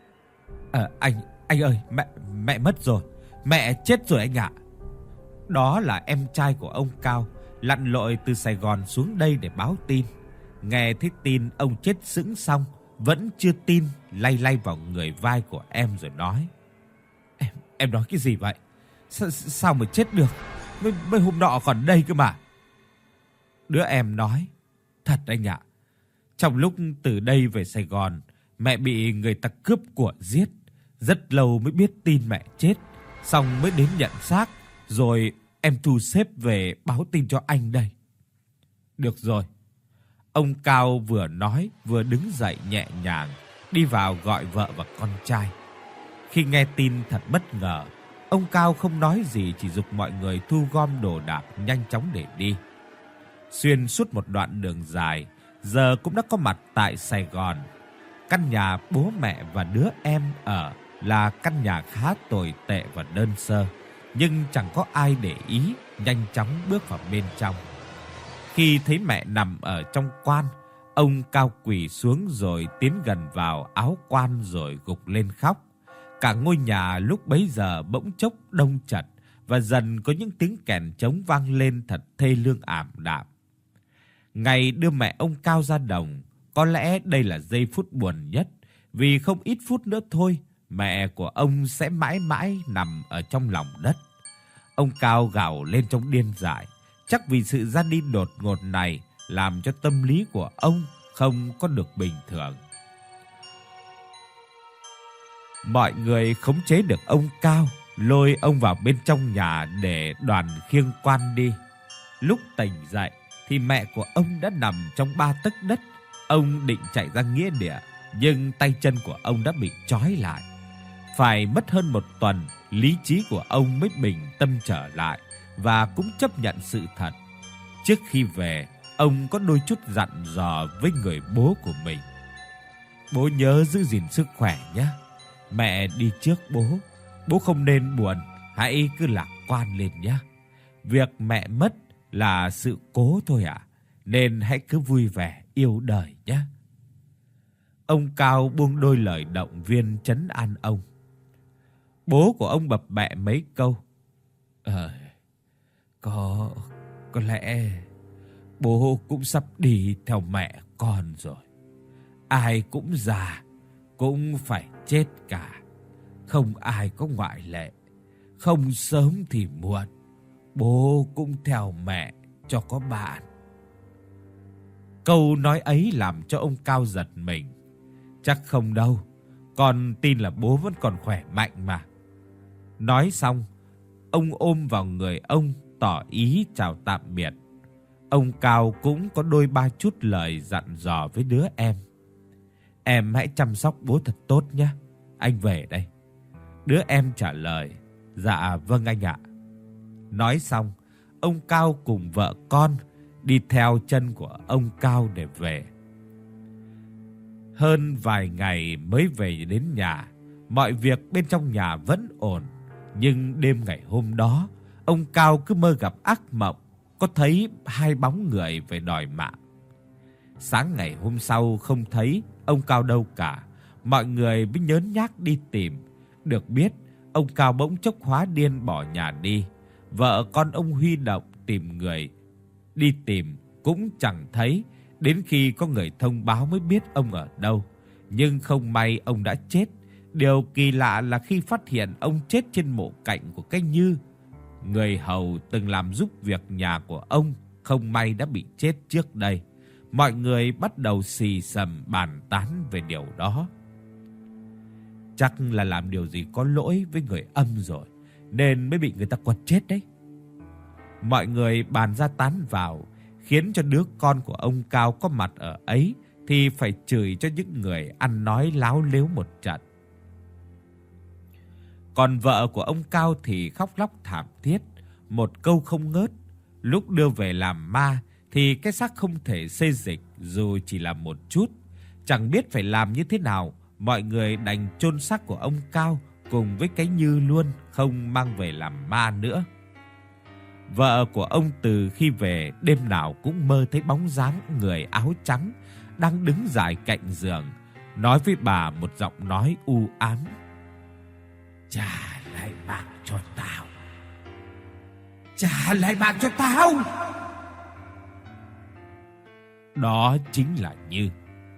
Anh ơi, mẹ mất rồi, mẹ chết rồi anh ạ." Đó là em trai của ông Cao, lặn lội từ Sài Gòn xuống đây để báo tin. Nghe thấy tin ông chết sững xong, vẫn chưa tin, lay lay vào người vai của em rồi nói: Em nói cái gì vậy? Sao mà chết được? Mấy hôm nọ còn đây cơ mà." Đứa em nói: "Thật anh ạ. Trong lúc từ đây về Sài Gòn, mẹ bị người ta cướp của giết. Rất lâu mới biết tin mẹ chết, xong mới đến nhận xác, rồi em thu xếp về báo tin cho anh đây." Được rồi. Ông Cao vừa nói vừa đứng dậy nhẹ nhàng, đi vào gọi vợ và con trai. Khi nghe tin thật bất ngờ, ông Cao không nói gì, chỉ giục mọi người thu gom đồ đạc nhanh chóng để đi. Xuyên suốt một đoạn đường dài, giờ cũng đã có mặt tại Sài Gòn. Căn nhà bố mẹ và đứa em ở là căn nhà khá tồi tệ và đơn sơ, nhưng chẳng có ai để ý, nhanh chóng bước vào bên trong. Khi thấy mẹ nằm ở trong quan, ông Cao quỳ xuống rồi tiến gần vào áo quan rồi gục lên khóc. Cả ngôi nhà lúc bấy giờ bỗng chốc đông chật và dần có những tiếng kèn trống vang lên thật thê lương ảm đạm. Ngày đưa mẹ ông Cao ra đồng, có lẽ đây là giây phút buồn nhất, vì không ít phút nữa thôi, mẹ của ông sẽ mãi mãi nằm ở trong lòng đất. Ông Cao gào lên trong điên dại, chắc vì sự ra đi đột ngột này làm cho tâm lý của ông không có được bình thường. Mọi người khống chế được ông Cao, lôi ông vào bên trong nhà để đoàn khiêng quan đi. Lúc tỉnh dậy thì mẹ của ông đã nằm trong 3 tấc đất. Ông định chạy ra nghĩa địa, nhưng tay chân của ông đã bị trói lại. Phải mất hơn 1 tuần, lý trí của ông mới bình tâm trở lại và cũng chấp nhận sự thật. Trước khi về, ông có đôi chút dặn dò với người bố của mình. Bố nhớ giữ gìn sức khỏe nhé. Mẹ đi trước bố. Bố không nên buồn, hãy cứ lạc quan lên nhé. Việc mẹ mất là sự cố thôi ạ, nên hãy cứ vui vẻ yêu đời nhé. Ông Cao buông đôi lời động viên trấn an ông. Bố của ông bập bẹ mấy câu. Có lẽ bố cũng sắp đi theo mẹ con rồi. Ai cũng già, cũng phải chết cả. Không ai có ngoại lệ. Không sớm thì muộn, bố cũng theo mẹ cho có bạn. Câu nói ấy làm cho ông Cao giật mình. Chắc không đâu, con tin là bố vẫn còn khỏe mạnh mà. Nói xong, ông ôm vào người ông, tỏ ý chào tạm biệt. Ông Cao cũng có đôi ba chút lời dặn dò với đứa em. Em hãy chăm sóc bố thật tốt nhé, anh về đây. Đứa em trả lời, dạ vâng anh ạ. Nói xong, ông Cao cùng vợ con đi theo chân của ông Cao để về. Hơn vài ngày mới về đến nhà, mọi việc bên trong nhà vẫn ổn. Nhưng đêm ngày hôm đó, ông Cao cứ mơ gặp ác mộng, có thấy 2 bóng người về đòi mạng. Sáng ngày hôm sau không thấy ông Cao đâu cả, mọi người mới nhớn nhác đi tìm. Được biết, ông Cao bỗng chốc hóa điên bỏ nhà đi. Vợ con ông huy động tìm người, đi tìm cũng chẳng thấy. Đến khi có người thông báo mới biết ông ở đâu. Nhưng không may ông đã chết. Điều kỳ lạ là khi phát hiện ông chết trên mộ cạnh của cái Như, người hầu từng làm giúp việc nhà của ông, không may đã bị chết trước đây. Mọi người bắt đầu xì xầm bàn tán về điều đó. Chắc là làm điều gì có lỗi với người âm rồi, nên mới bị người ta quật chết đấy. Mọi người bàn ra tán vào, khiến cho đứa con của ông Cao có mặt ở ấy thì phải chửi cho những người ăn nói láo lếu một trận. Còn vợ của ông Cao thì khóc lóc thảm thiết, một câu không ngớt. Lúc đưa về làm ma thì cái xác không thể xê dịch dù chỉ là một chút. Chẳng biết phải làm như thế nào, mọi người đành chôn xác của ông Cao cùng với cái Như luôn, không mang về làm ma nữa. Vợ của ông từ khi về đêm nào cũng mơ thấy bóng dáng người áo trắng đang đứng dài cạnh giường, nói với bà một giọng nói u ám. Trả lại mạng cho tao. Trả lại mạng cho tao. Đó chính là Như.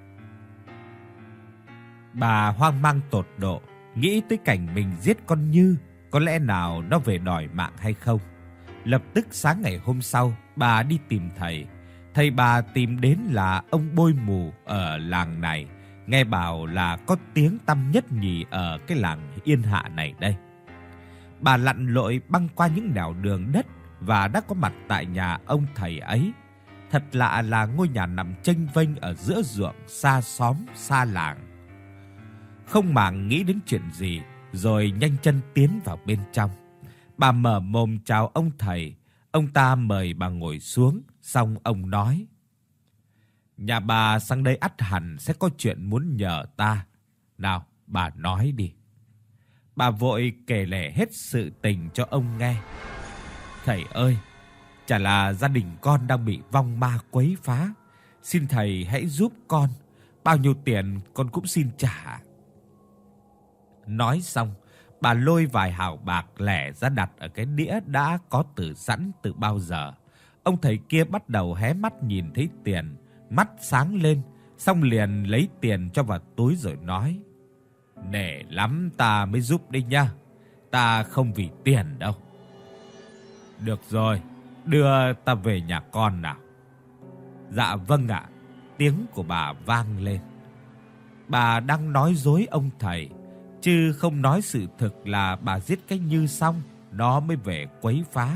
Bà hoang mang tột độ, nghĩ tới cảnh mình giết con Như, có lẽ nào nó về đòi mạng hay không. Lập tức sáng ngày hôm sau, bà đi tìm thầy. Thầy bà tìm đến là ông bôi mù ở làng này, nghe bảo là có tiếng tăm nhất nhì ở cái làng Yên Hạ này đây. Bà lặn lội băng qua những nẻo đường đất và đã có mặt tại nhà ông thầy ấy. Thật lạ là ngôi nhà nằm chênh vênh ở giữa ruộng, xa xóm, xa làng. Không màng nghĩ đến chuyện gì, rồi nhanh chân tiến vào bên trong. Bà mở mồm chào ông thầy, ông ta mời bà ngồi xuống, xong ông nói: "Nhà bà sang đây ắt hẳn sẽ có chuyện muốn nhờ ta. Nào, bà nói đi." Bà vội kể lể hết sự tình cho ông nghe. "Thầy ơi, chả là gia đình con đang bị vong ma quấy phá. Xin thầy hãy giúp con, bao nhiêu tiền con cũng xin trả." Nói xong, bà lôi vài hào bạc lẻ ra đặt ở cái đĩa đã có từ sẵn từ bao giờ. Ông thầy kia bắt đầu hé mắt nhìn thấy tiền, mắt sáng lên, xong liền lấy tiền cho vào túi rồi nói: "Nể lắm ta mới giúp đấy nha. Ta không vì tiền đâu." "Được rồi, đưa ta về nhà con nào." "Dạ vâng ạ." Tiếng của bà vang lên. Bà đang nói dối ông thầy, chứ không nói sự thực là bà giết cái Như xong, nó mới về quấy phá.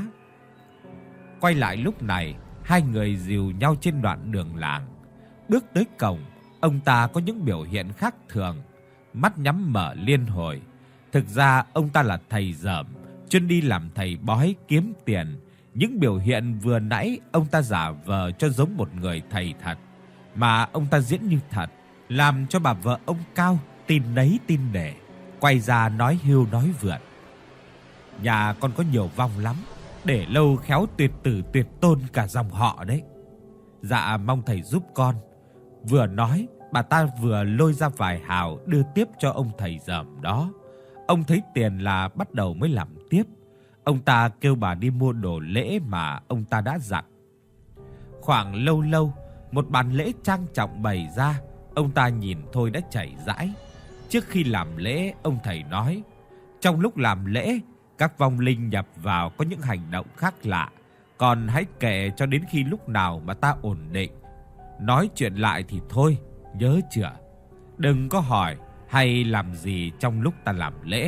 Quay lại lúc này, hai người dìu nhau trên đoạn đường làng. Bước tới cổng, ông ta có những biểu hiện khác thường, mắt nhắm mở liên hồi. Thực ra ông ta là thầy dởm, chuyên đi làm thầy bói kiếm tiền. Những biểu hiện vừa nãy ông ta giả vờ cho giống một người thầy thật, mà ông ta diễn như thật, làm cho bà vợ ông Cao tin nấy tin nể, quay ra nói hưu nói vượn: "Nhà con có nhiều vong lắm, để lâu khéo tuyệt tử tuyệt tôn cả dòng họ đấy. Dạ mong thầy giúp con." Vừa nói, bà ta vừa lôi ra vài hào đưa tiếp cho ông thầy dởm đó. Ông thấy tiền là bắt đầu mới làm tiếp. Ông ta kêu bà đi mua đồ lễ mà ông ta đã dặn. Khoảng lâu lâu, một bàn lễ trang trọng bày ra, ông ta nhìn thôi đã chảy rãi. Trước khi làm lễ, ông thầy nói, trong lúc làm lễ, các vong linh nhập vào có những hành động khác lạ, còn hãy kệ cho đến khi lúc nào mà ta ổn định. Nói chuyện lại thì thôi, nhớ chưa? Đừng có hỏi hay làm gì trong lúc ta làm lễ.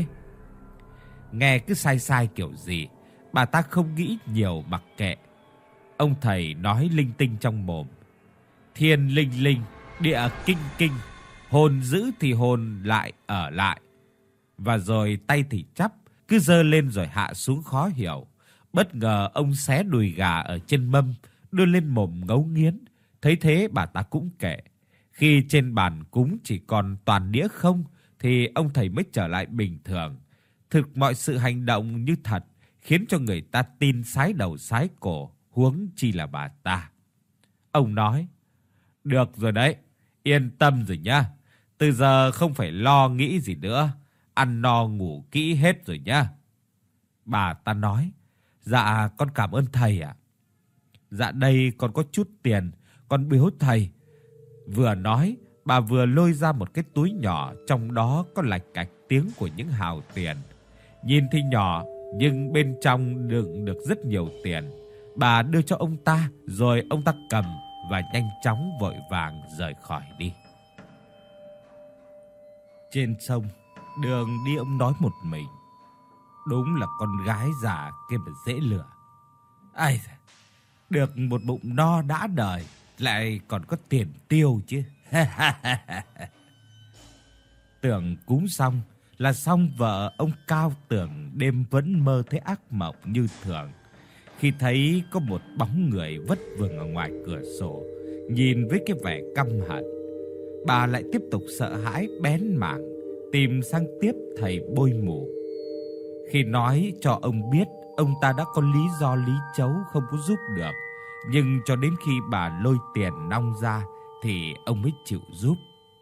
Nghe cứ sai sai kiểu gì, bà ta không nghĩ nhiều mặc kệ. Ông thầy nói linh tinh trong mồm: thiên linh linh, địa kinh kinh, hồn giữ thì hồn lại ở lại. Và rồi tay thì chắp, cứ giơ lên rồi hạ xuống khó hiểu. Bất ngờ ông xé đùi gà ở trên mâm, đưa lên mồm ngấu nghiến. Thấy thế bà ta cũng kệ. Khi trên bàn cúng chỉ còn toàn đĩa không, thì ông thầy mới trở lại bình thường. Thực mọi sự hành động như thật, khiến cho người ta tin sái đầu sái cổ, huống chi là bà ta. Ông nói: được rồi đấy, yên tâm rồi nhá. Từ giờ không phải lo nghĩ gì nữa, ăn no ngủ kỹ hết rồi nhá. Bà ta nói: dạ con cảm ơn thầy ạ. Dạ đây con có chút tiền, con biếu thầy. Vừa nói, bà vừa lôi ra một cái túi nhỏ, trong đó có lạch cạch tiếng của những hào tiền. Nhìn thì nhỏ, nhưng bên trong đựng được rất nhiều tiền. Bà đưa cho ông ta, rồi ông ta cầm và nhanh chóng vội vàng rời khỏi đi. Trên sông, đường đi ông nói một mình: đúng là con gái già kia mà dễ lừa. Ai da, được một bụng no đã đời, lại còn có tiền tiêu chứ. Tưởng cúng xong là xong, vợ ông Cao tưởng đêm vẫn mơ thấy ác mộng như thường. Khi thấy có một bóng người vất vưởng ở ngoài cửa sổ, nhìn với cái vẻ căm hận, bà lại tiếp tục sợ hãi bén mảng, tìm sang tiếp thầy bôi mù. Khi nói cho ông biết, ông ta đã có lý do lý chấu không có giúp được, nhưng cho đến khi bà lôi tiền nong ra thì ông mới chịu giúp.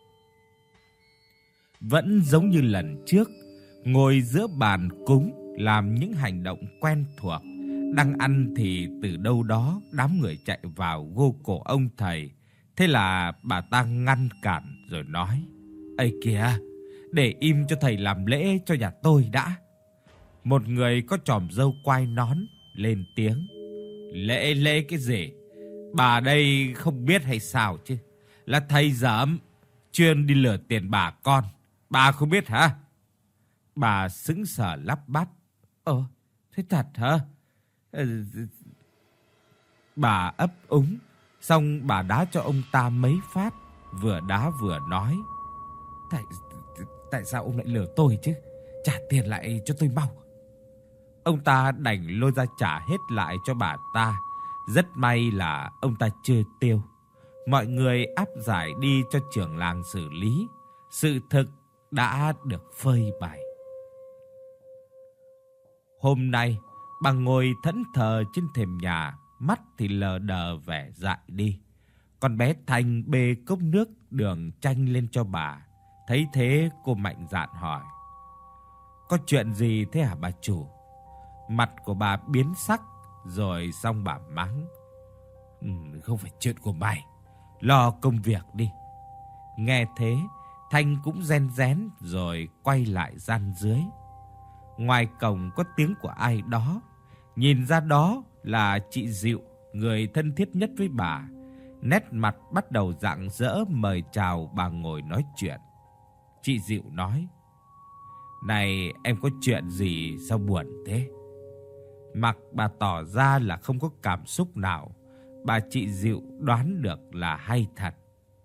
Vẫn giống như lần trước, ngồi giữa bàn cúng làm những hành động quen thuộc. Đang ăn thì từ đâu đó đám người chạy vào gô cổ ông thầy. Thế là bà ta ngăn cản rồi nói: "Ây kìa, để im cho thầy làm lễ cho nhà tôi đã." Một người có chòm râu quai nón lên tiếng: Lễ cái gì? Bà đây không biết hay sao chứ? Là thầy dởm, chuyên đi lừa tiền bà con. Bà không biết hả? Bà sững sờ lắp bắp: thế thật hả? Bà ấp úng, xong bà đá cho ông ta mấy phát, vừa đá vừa nói: Tại sao ông lại lừa tôi chứ? trả tiền lại cho tôi mau." Ông ta đành lôi ra trả hết lại cho bà ta. Rất may là ông ta chưa tiêu. Mọi người áp giải đi cho trưởng làng xử lý. Sự thực đã được phơi bày. Hôm nay, bà ngồi thẫn thờ trên thềm nhà, mắt thì lờ đờ vẻ dại đi. Con bé Thanh bê cốc nước đường chanh lên cho bà. Thấy thế cô mạnh dạn hỏi: "Có chuyện gì thế hả bà chủ?" Mặt của bà biến sắc, rồi xong bà mắng: "Không phải chuyện của mày, lo công việc đi." Nghe thế, Thanh cũng rén rén rồi quay lại gian dưới. Ngoài cổng có tiếng của ai đó, nhìn ra đó là chị Dịu, người thân thiết nhất với bà. Nét mặt bắt đầu rạng rỡ mời chào bà ngồi nói chuyện. Chị Dịu nói: "Này em có chuyện gì sao buồn thế?" Mặc bà tỏ ra là không có cảm xúc nào, bà chị Dịu đoán được là hay thật.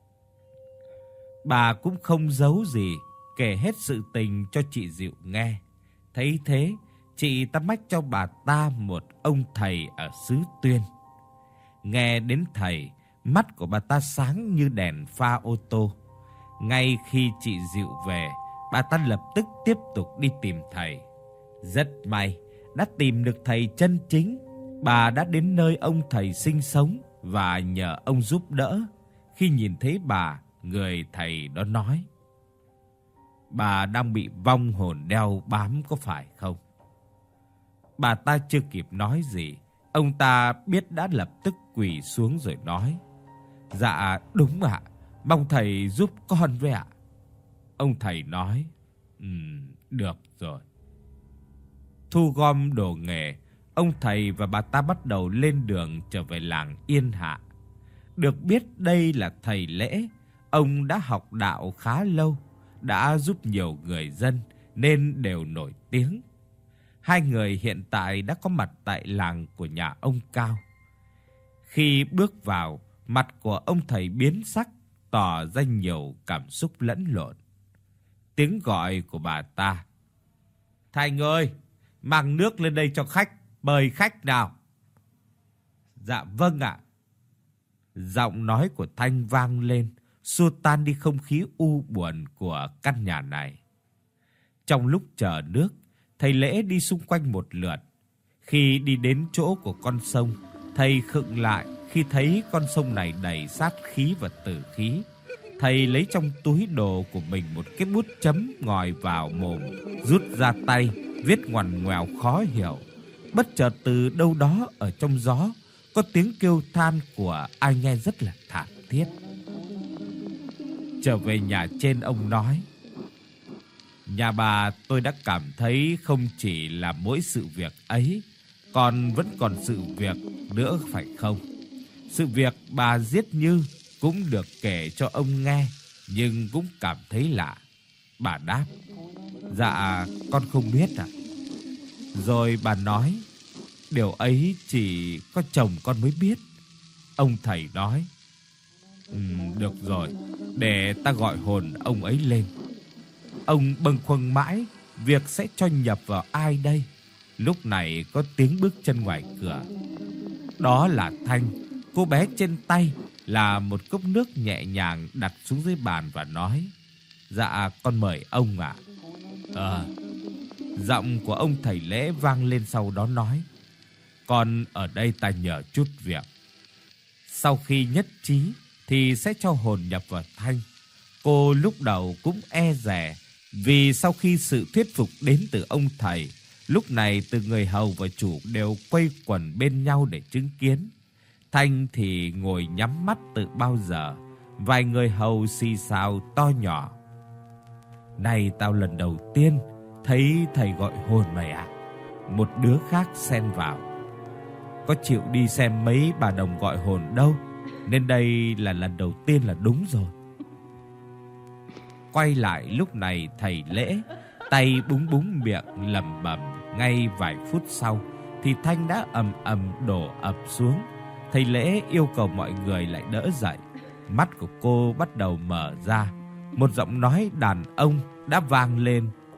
Bà cũng không giấu gì, kể hết sự tình cho chị Dịu nghe. Thấy thế, chị ta mách cho bà ta một ông thầy ở xứ Tuyên. Nghe đến thầy, mắt của bà ta sáng như đèn pha ô tô. Ngay khi chị Dịu về, bà ta lập tức tiếp tục đi tìm thầy. Rất may, đã tìm được thầy chân chính. Bà đã đến nơi ông thầy sinh sống và nhờ ông giúp đỡ. Khi nhìn thấy bà, người thầy đó nói: "Bà đang bị vong hồn đeo bám có phải không?" Bà ta chưa kịp nói gì, ông ta biết đã lập tức quỳ xuống rồi nói: "Dạ đúng ạ, mong thầy giúp con với ạ." Ông thầy nói: Được rồi." Thu gom đồ nghề, ông thầy và bà ta bắt đầu lên đường trở về làng Yên Hạ. Được biết đây là thầy Lễ, ông đã học đạo khá lâu, đã giúp nhiều người dân nên đều nổi tiếng. Hai người hiện tại đã có mặt tại làng của nhà ông Cao. Khi bước vào, mặt của ông thầy biến sắc, tỏ ra nhiều cảm xúc lẫn lộn. Tiếng gọi của bà ta: "Thành ơi, mang nước lên đây cho khách, mời khách nào." "Dạ vâng ạ." Giọng nói của Thanh vang lên, xua tan đi không khí u buồn của căn nhà này. Trong lúc chờ nước, thầy Lễ đi xung quanh một lượt. Khi đi đến chỗ của con sông, thầy khựng lại khi thấy con sông này đầy sát khí và tử khí. Thầy lấy trong túi đồ của mình một cái bút chấm ngòi vào mồm, rút ra tay, viết ngoằn ngoèo khó hiểu. Bất chợt từ đâu đó ở trong gió, có tiếng kêu than của ai nghe rất là thảm thiết. Trở về nhà trên, ông nói: "Nhà bà tôi đã cảm thấy không chỉ là mỗi sự việc ấy, còn vẫn còn sự việc nữa phải không? Sự việc bà giết Như cũng được kể cho ông nghe, nhưng cũng cảm thấy lạ." Bà đáp: "Dạ, con không biết ạ." Rồi bà nói: "Điều ấy chỉ có chồng con mới biết." Ông thầy nói: Được rồi, để ta gọi hồn ông ấy lên." Ông bâng khuâng mãi, việc sẽ cho nhập vào ai đây? Lúc này có tiếng bước chân ngoài cửa. Đó là Thanh. Cô bé trên tay là một cốc nước nhẹ nhàng đặt xuống dưới bàn và nói: "Dạ con mời ông ạ." Giọng của ông thầy Lễ vang lên sau đó nói: "Con ở đây ta nhờ chút việc." Sau khi nhất trí thì sẽ cho hồn nhập vào Thanh. Cô lúc đầu cũng e dè, vì sau khi sự thuyết phục đến từ ông thầy, lúc này từ người hầu và chủ đều quây quần bên nhau để chứng kiến. Thanh thì ngồi nhắm mắt từ bao giờ. Vài người hầu xì xào to nhỏ: "Này tao lần đầu tiên thấy thầy gọi hồn mày à?" Một đứa khác xen vào: "Có chịu đi xem mấy bà đồng gọi hồn đâu, nên đây là lần đầu tiên là đúng rồi." Quay lại lúc này thầy Lễ, tay búng búng miệng lẩm bẩm. Ngay vài phút sau thì Thanh đã ầm ầm đổ ập xuống. Thầy Lễ yêu cầu mọi người lại đỡ dậy. Mắt của cô bắt đầu mở ra. Một giọng nói đàn ông đã vang lên: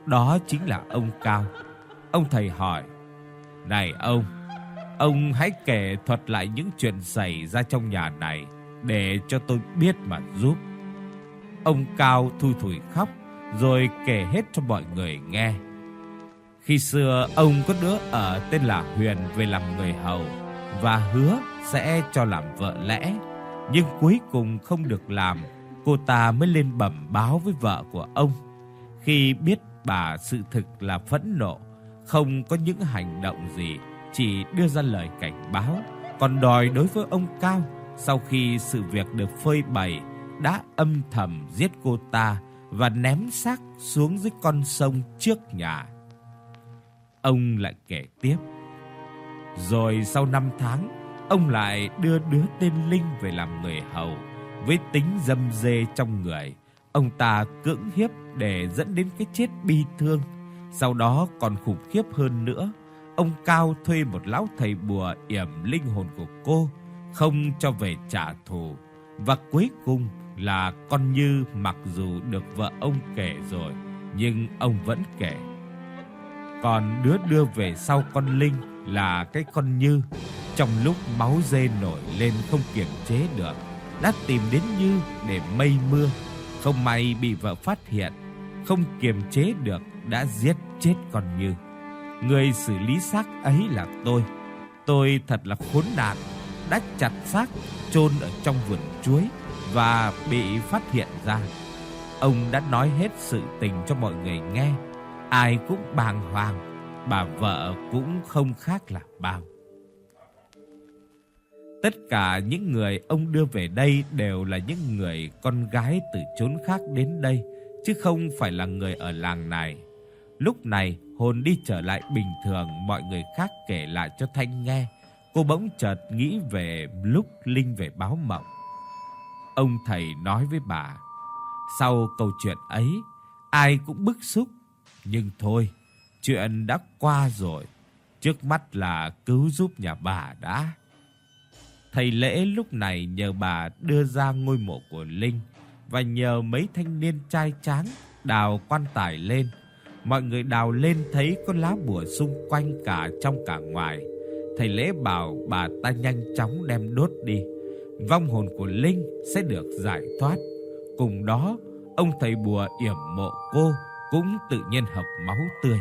đó chính là ông Cao. Ông thầy hỏi: "Này ông hãy kể thuật lại những chuyện xảy ra trong nhà này để cho tôi biết mà giúp." Ông Cao thui thủi khóc rồi kể hết cho mọi người nghe. Khi xưa ông có đứa ở tên là Huyền về làm người hầu và hứa sẽ cho làm vợ lẽ, nhưng cuối cùng không được làm. Cô ta mới lên bẩm báo với vợ của ông. Khi biết bà sự thực là phẫn nộ, không có những hành động gì, chỉ đưa ra lời cảnh báo, còn đòi đối với ông Cao. Sau khi sự việc được phơi bày, đã âm thầm giết cô ta và ném xác xuống dưới con sông trước nhà. Ông lại kể tiếp: rồi sau 5 tháng, ông lại đưa đứa tên Linh về làm người hầu. Với tính dâm dê trong người, ông ta cưỡng hiếp để dẫn đến cái chết bi thương. Sau đó còn khủng khiếp hơn nữa, ông Cao thuê một lão thầy bùa yểm linh hồn của cô, không cho về trả thù. Và cuối cùng là con Như, mặc dù được vợ ông kể rồi, nhưng ông vẫn kể. Còn đứa đưa về sau con Linh là cái con Như. Trong lúc máu dê nổi lên không kiềm chế được, đã tìm đến Như để mây mưa. Không may bị vợ phát hiện, không kiềm chế được đã giết chết con Như. Người xử lý xác ấy là tôi. Tôi thật là khốn nạn, đã chặt xác chôn ở trong vườn chuối và bị phát hiện ra. Ông đã nói hết sự tình cho mọi người nghe, ai cũng bàng hoàng, bà vợ cũng không khác là bao. Tất cả những người ông đưa về đây đều là những người con gái từ chốn khác đến đây, chứ không phải là người ở làng này. Lúc này hồn đi trở lại bình thường, mọi người khác kể lại cho Thanh nghe. Cô bỗng chợt nghĩ về lúc Linh về báo mộng. Ông thầy nói với bà: sau câu chuyện ấy, ai cũng bức xúc, nhưng thôi, chuyện đã qua rồi, trước mắt là cứu giúp nhà bà đã. Thầy lễ lúc này nhờ bà đưa ra ngôi mộ của Linh và nhờ mấy thanh niên trai tráng đào quan tài lên. Mọi người đào lên thấy có lá bùa xung quanh cả trong cả ngoài. Thầy lễ bảo bà ta nhanh chóng đem đốt đi, vong hồn của Linh sẽ được giải thoát. Cùng đó, ông thầy bùa yểm mộ cô cũng tự nhiên hợp máu tươi.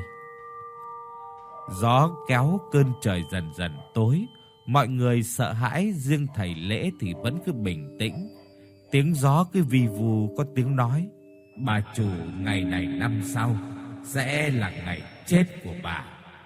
Gió kéo, cơn trời dần dần tối. Mọi người sợ hãi, riêng thầy lễ thì vẫn cứ bình tĩnh. Tiếng gió cứ vi vu, có tiếng nói: bà chủ ngày này năm sau sẽ là ngày chết của bà.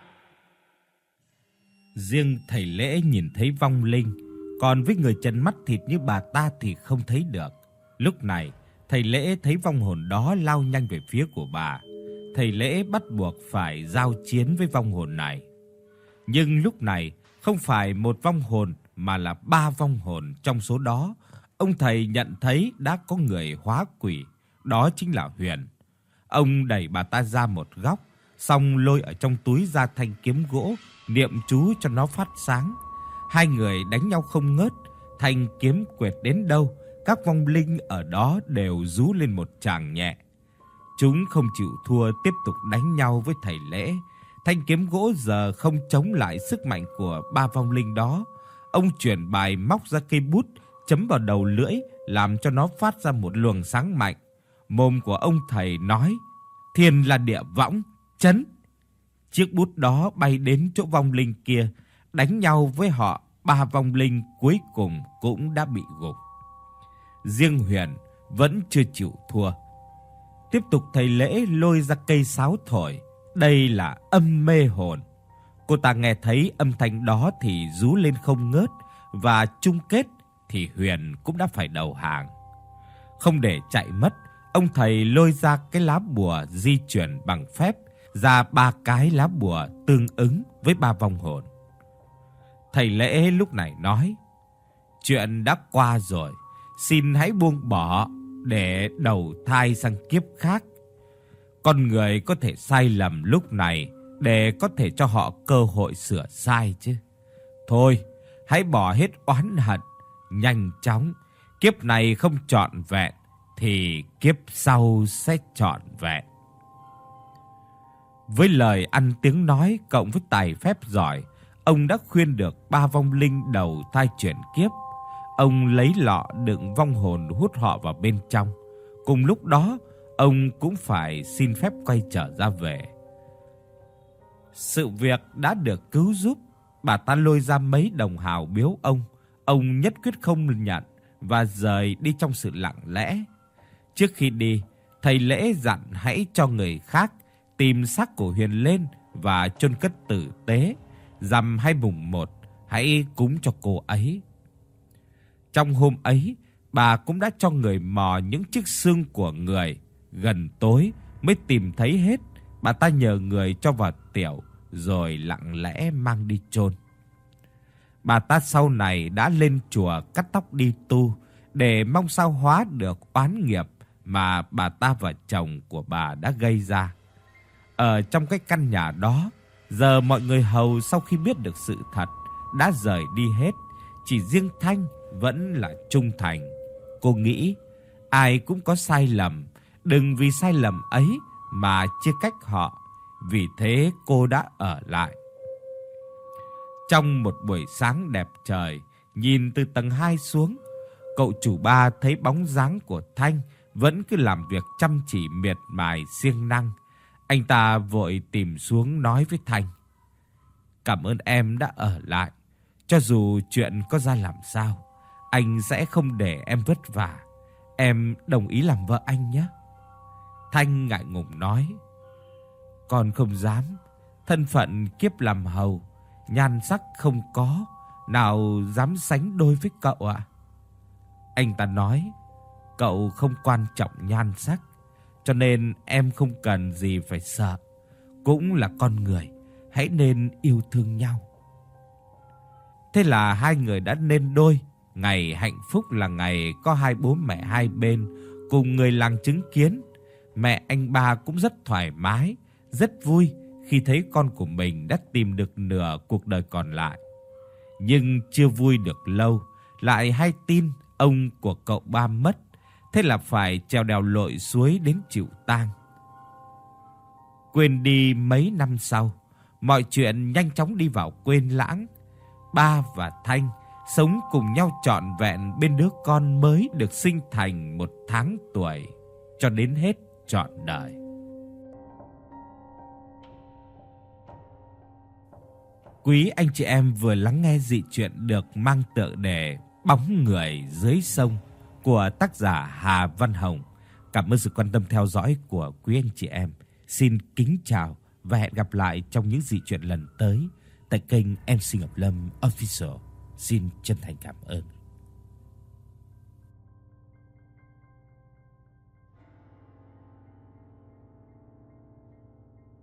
Riêng thầy lễ nhìn thấy vong Linh, còn với người trần mắt thịt như bà ta thì không thấy được. Lúc này, thầy lễ thấy vong hồn đó lao nhanh về phía của bà. Thầy lễ bắt buộc phải giao chiến với vong hồn này. Nhưng lúc này, không phải một vong hồn mà là 3 vong hồn. Trong số đó, ông thầy nhận thấy đã có người hóa quỷ, đó chính là Huyền. Ông đẩy bà ta ra một góc, xong lôi ở trong túi ra thanh kiếm gỗ, niệm chú cho nó phát sáng. Hai người đánh nhau không ngớt, thanh kiếm quệt đến đâu, các vong linh ở đó đều rú lên một tràng nhẹ. Chúng không chịu thua, tiếp tục đánh nhau với thầy lễ. Thanh kiếm gỗ giờ không chống lại sức mạnh của 3 vong linh đó. Ông chuyển bài móc ra cây bút, chấm vào đầu lưỡi, làm cho nó phát ra một luồng sáng mạnh. Mồm của ông thầy nói: thiên là địa võng, chấn. Chiếc bút đó bay đến chỗ vong linh kia, đánh nhau với họ. 3 vong linh cuối cùng cũng đã bị gục. Riêng Huyền vẫn chưa chịu thua. Tiếp tục thầy lễ lôi ra cây sáo thổi. Đây là âm mê hồn. Cô ta nghe thấy âm thanh đó thì rú lên không ngớt, và chung kết thì Huyền cũng đã phải đầu hàng. Không để chạy mất, ông thầy lôi ra cái lá bùa di chuyển bằng phép, ra 3 cái lá bùa tương ứng với 3 vong hồn. Thầy lễ lúc này nói: chuyện đã qua rồi, xin hãy buông bỏ để đầu thai sang kiếp khác. Con người có thể sai lầm lúc này để có thể cho họ cơ hội sửa sai chứ. Thôi, hãy bỏ hết oán hận, nhanh chóng. Kiếp này không trọn vẹn thì kiếp sau sẽ trọn vẹn. Với lời ăn tiếng nói cộng với tài phép giỏi, ông đã khuyên được 3 vong linh đầu thai chuyển kiếp. Ông lấy lọ đựng vong hồn hút họ vào bên trong. Cùng lúc đó, ông cũng phải xin phép quay trở ra về. Sự việc đã được cứu giúp, bà ta lôi ra mấy đồng hào biếu ông nhất quyết không nhận và rời đi trong sự lặng lẽ. Trước khi đi, thầy lễ dặn hãy cho người khác tìm xác của Huyền lên và chôn cất tử tế, rằm hay mùng 1 hãy cúng cho cô ấy. Trong hôm ấy, bà cũng đã cho người mò những chiếc xương của người, gần tối mới tìm thấy hết. Bà ta nhờ người cho vào tiểu rồi lặng lẽ mang đi chôn. Bà ta sau này đã lên chùa cắt tóc đi tu để mong sao hóa được oán nghiệp mà bà ta và chồng của bà đã gây ra. Ở trong cái căn nhà đó, giờ mọi người hầu sau khi biết được sự thật đã rời đi hết, chỉ riêng Thanh vẫn là trung thành. Cô nghĩ ai cũng có sai lầm, đừng vì sai lầm ấy mà chia cách họ. Vì thế cô đã ở lại. Trong một buổi sáng đẹp trời, nhìn từ tầng 2 xuống, cậu chủ Ba thấy bóng dáng của Thanh vẫn cứ làm việc chăm chỉ miệt mài siêng năng. Anh ta vội tìm xuống nói với Thanh: "Cảm ơn em đã ở lại. Cho dù chuyện có ra làm sao, anh sẽ không để em vất vả. Em đồng ý làm vợ anh nhé." Thanh ngại ngùng nói: "Con không dám. Thân phận kiếp làm hầu, nhan sắc không có, nào dám sánh đôi với cậu ạ?" Anh ta nói: "Cậu không quan trọng nhan sắc, cho nên em không cần gì phải sợ. Cũng là con người, hãy nên yêu thương nhau." Thế là hai người đã nên đôi. Ngày hạnh phúc là ngày có hai bố mẹ hai bên cùng người làng chứng kiến. Mẹ anh Ba cũng rất thoải mái, rất vui khi thấy con của mình đã tìm được nửa cuộc đời còn lại. Nhưng chưa vui được lâu, lại hay tin ông của cậu Ba mất, thế là phải trèo đèo lội suối đến chịu tang. Quên đi mấy năm sau, mọi chuyện nhanh chóng đi vào quên lãng. Ba và Thanh sống cùng nhau trọn vẹn bên đứa con mới được sinh thành 1 tháng tuổi cho đến hết trọn đời. Quý anh chị em vừa lắng nghe dị truyện được mang tựa đề Bóng người dưới sông của tác giả Hà Văn Hồng. Cảm ơn sự quan tâm theo dõi của quý anh chị em. Xin kính chào và hẹn gặp lại trong những dị truyện lần tới tại kênh MC Ngọc Lâm Official. Xin chân thành cảm ơn.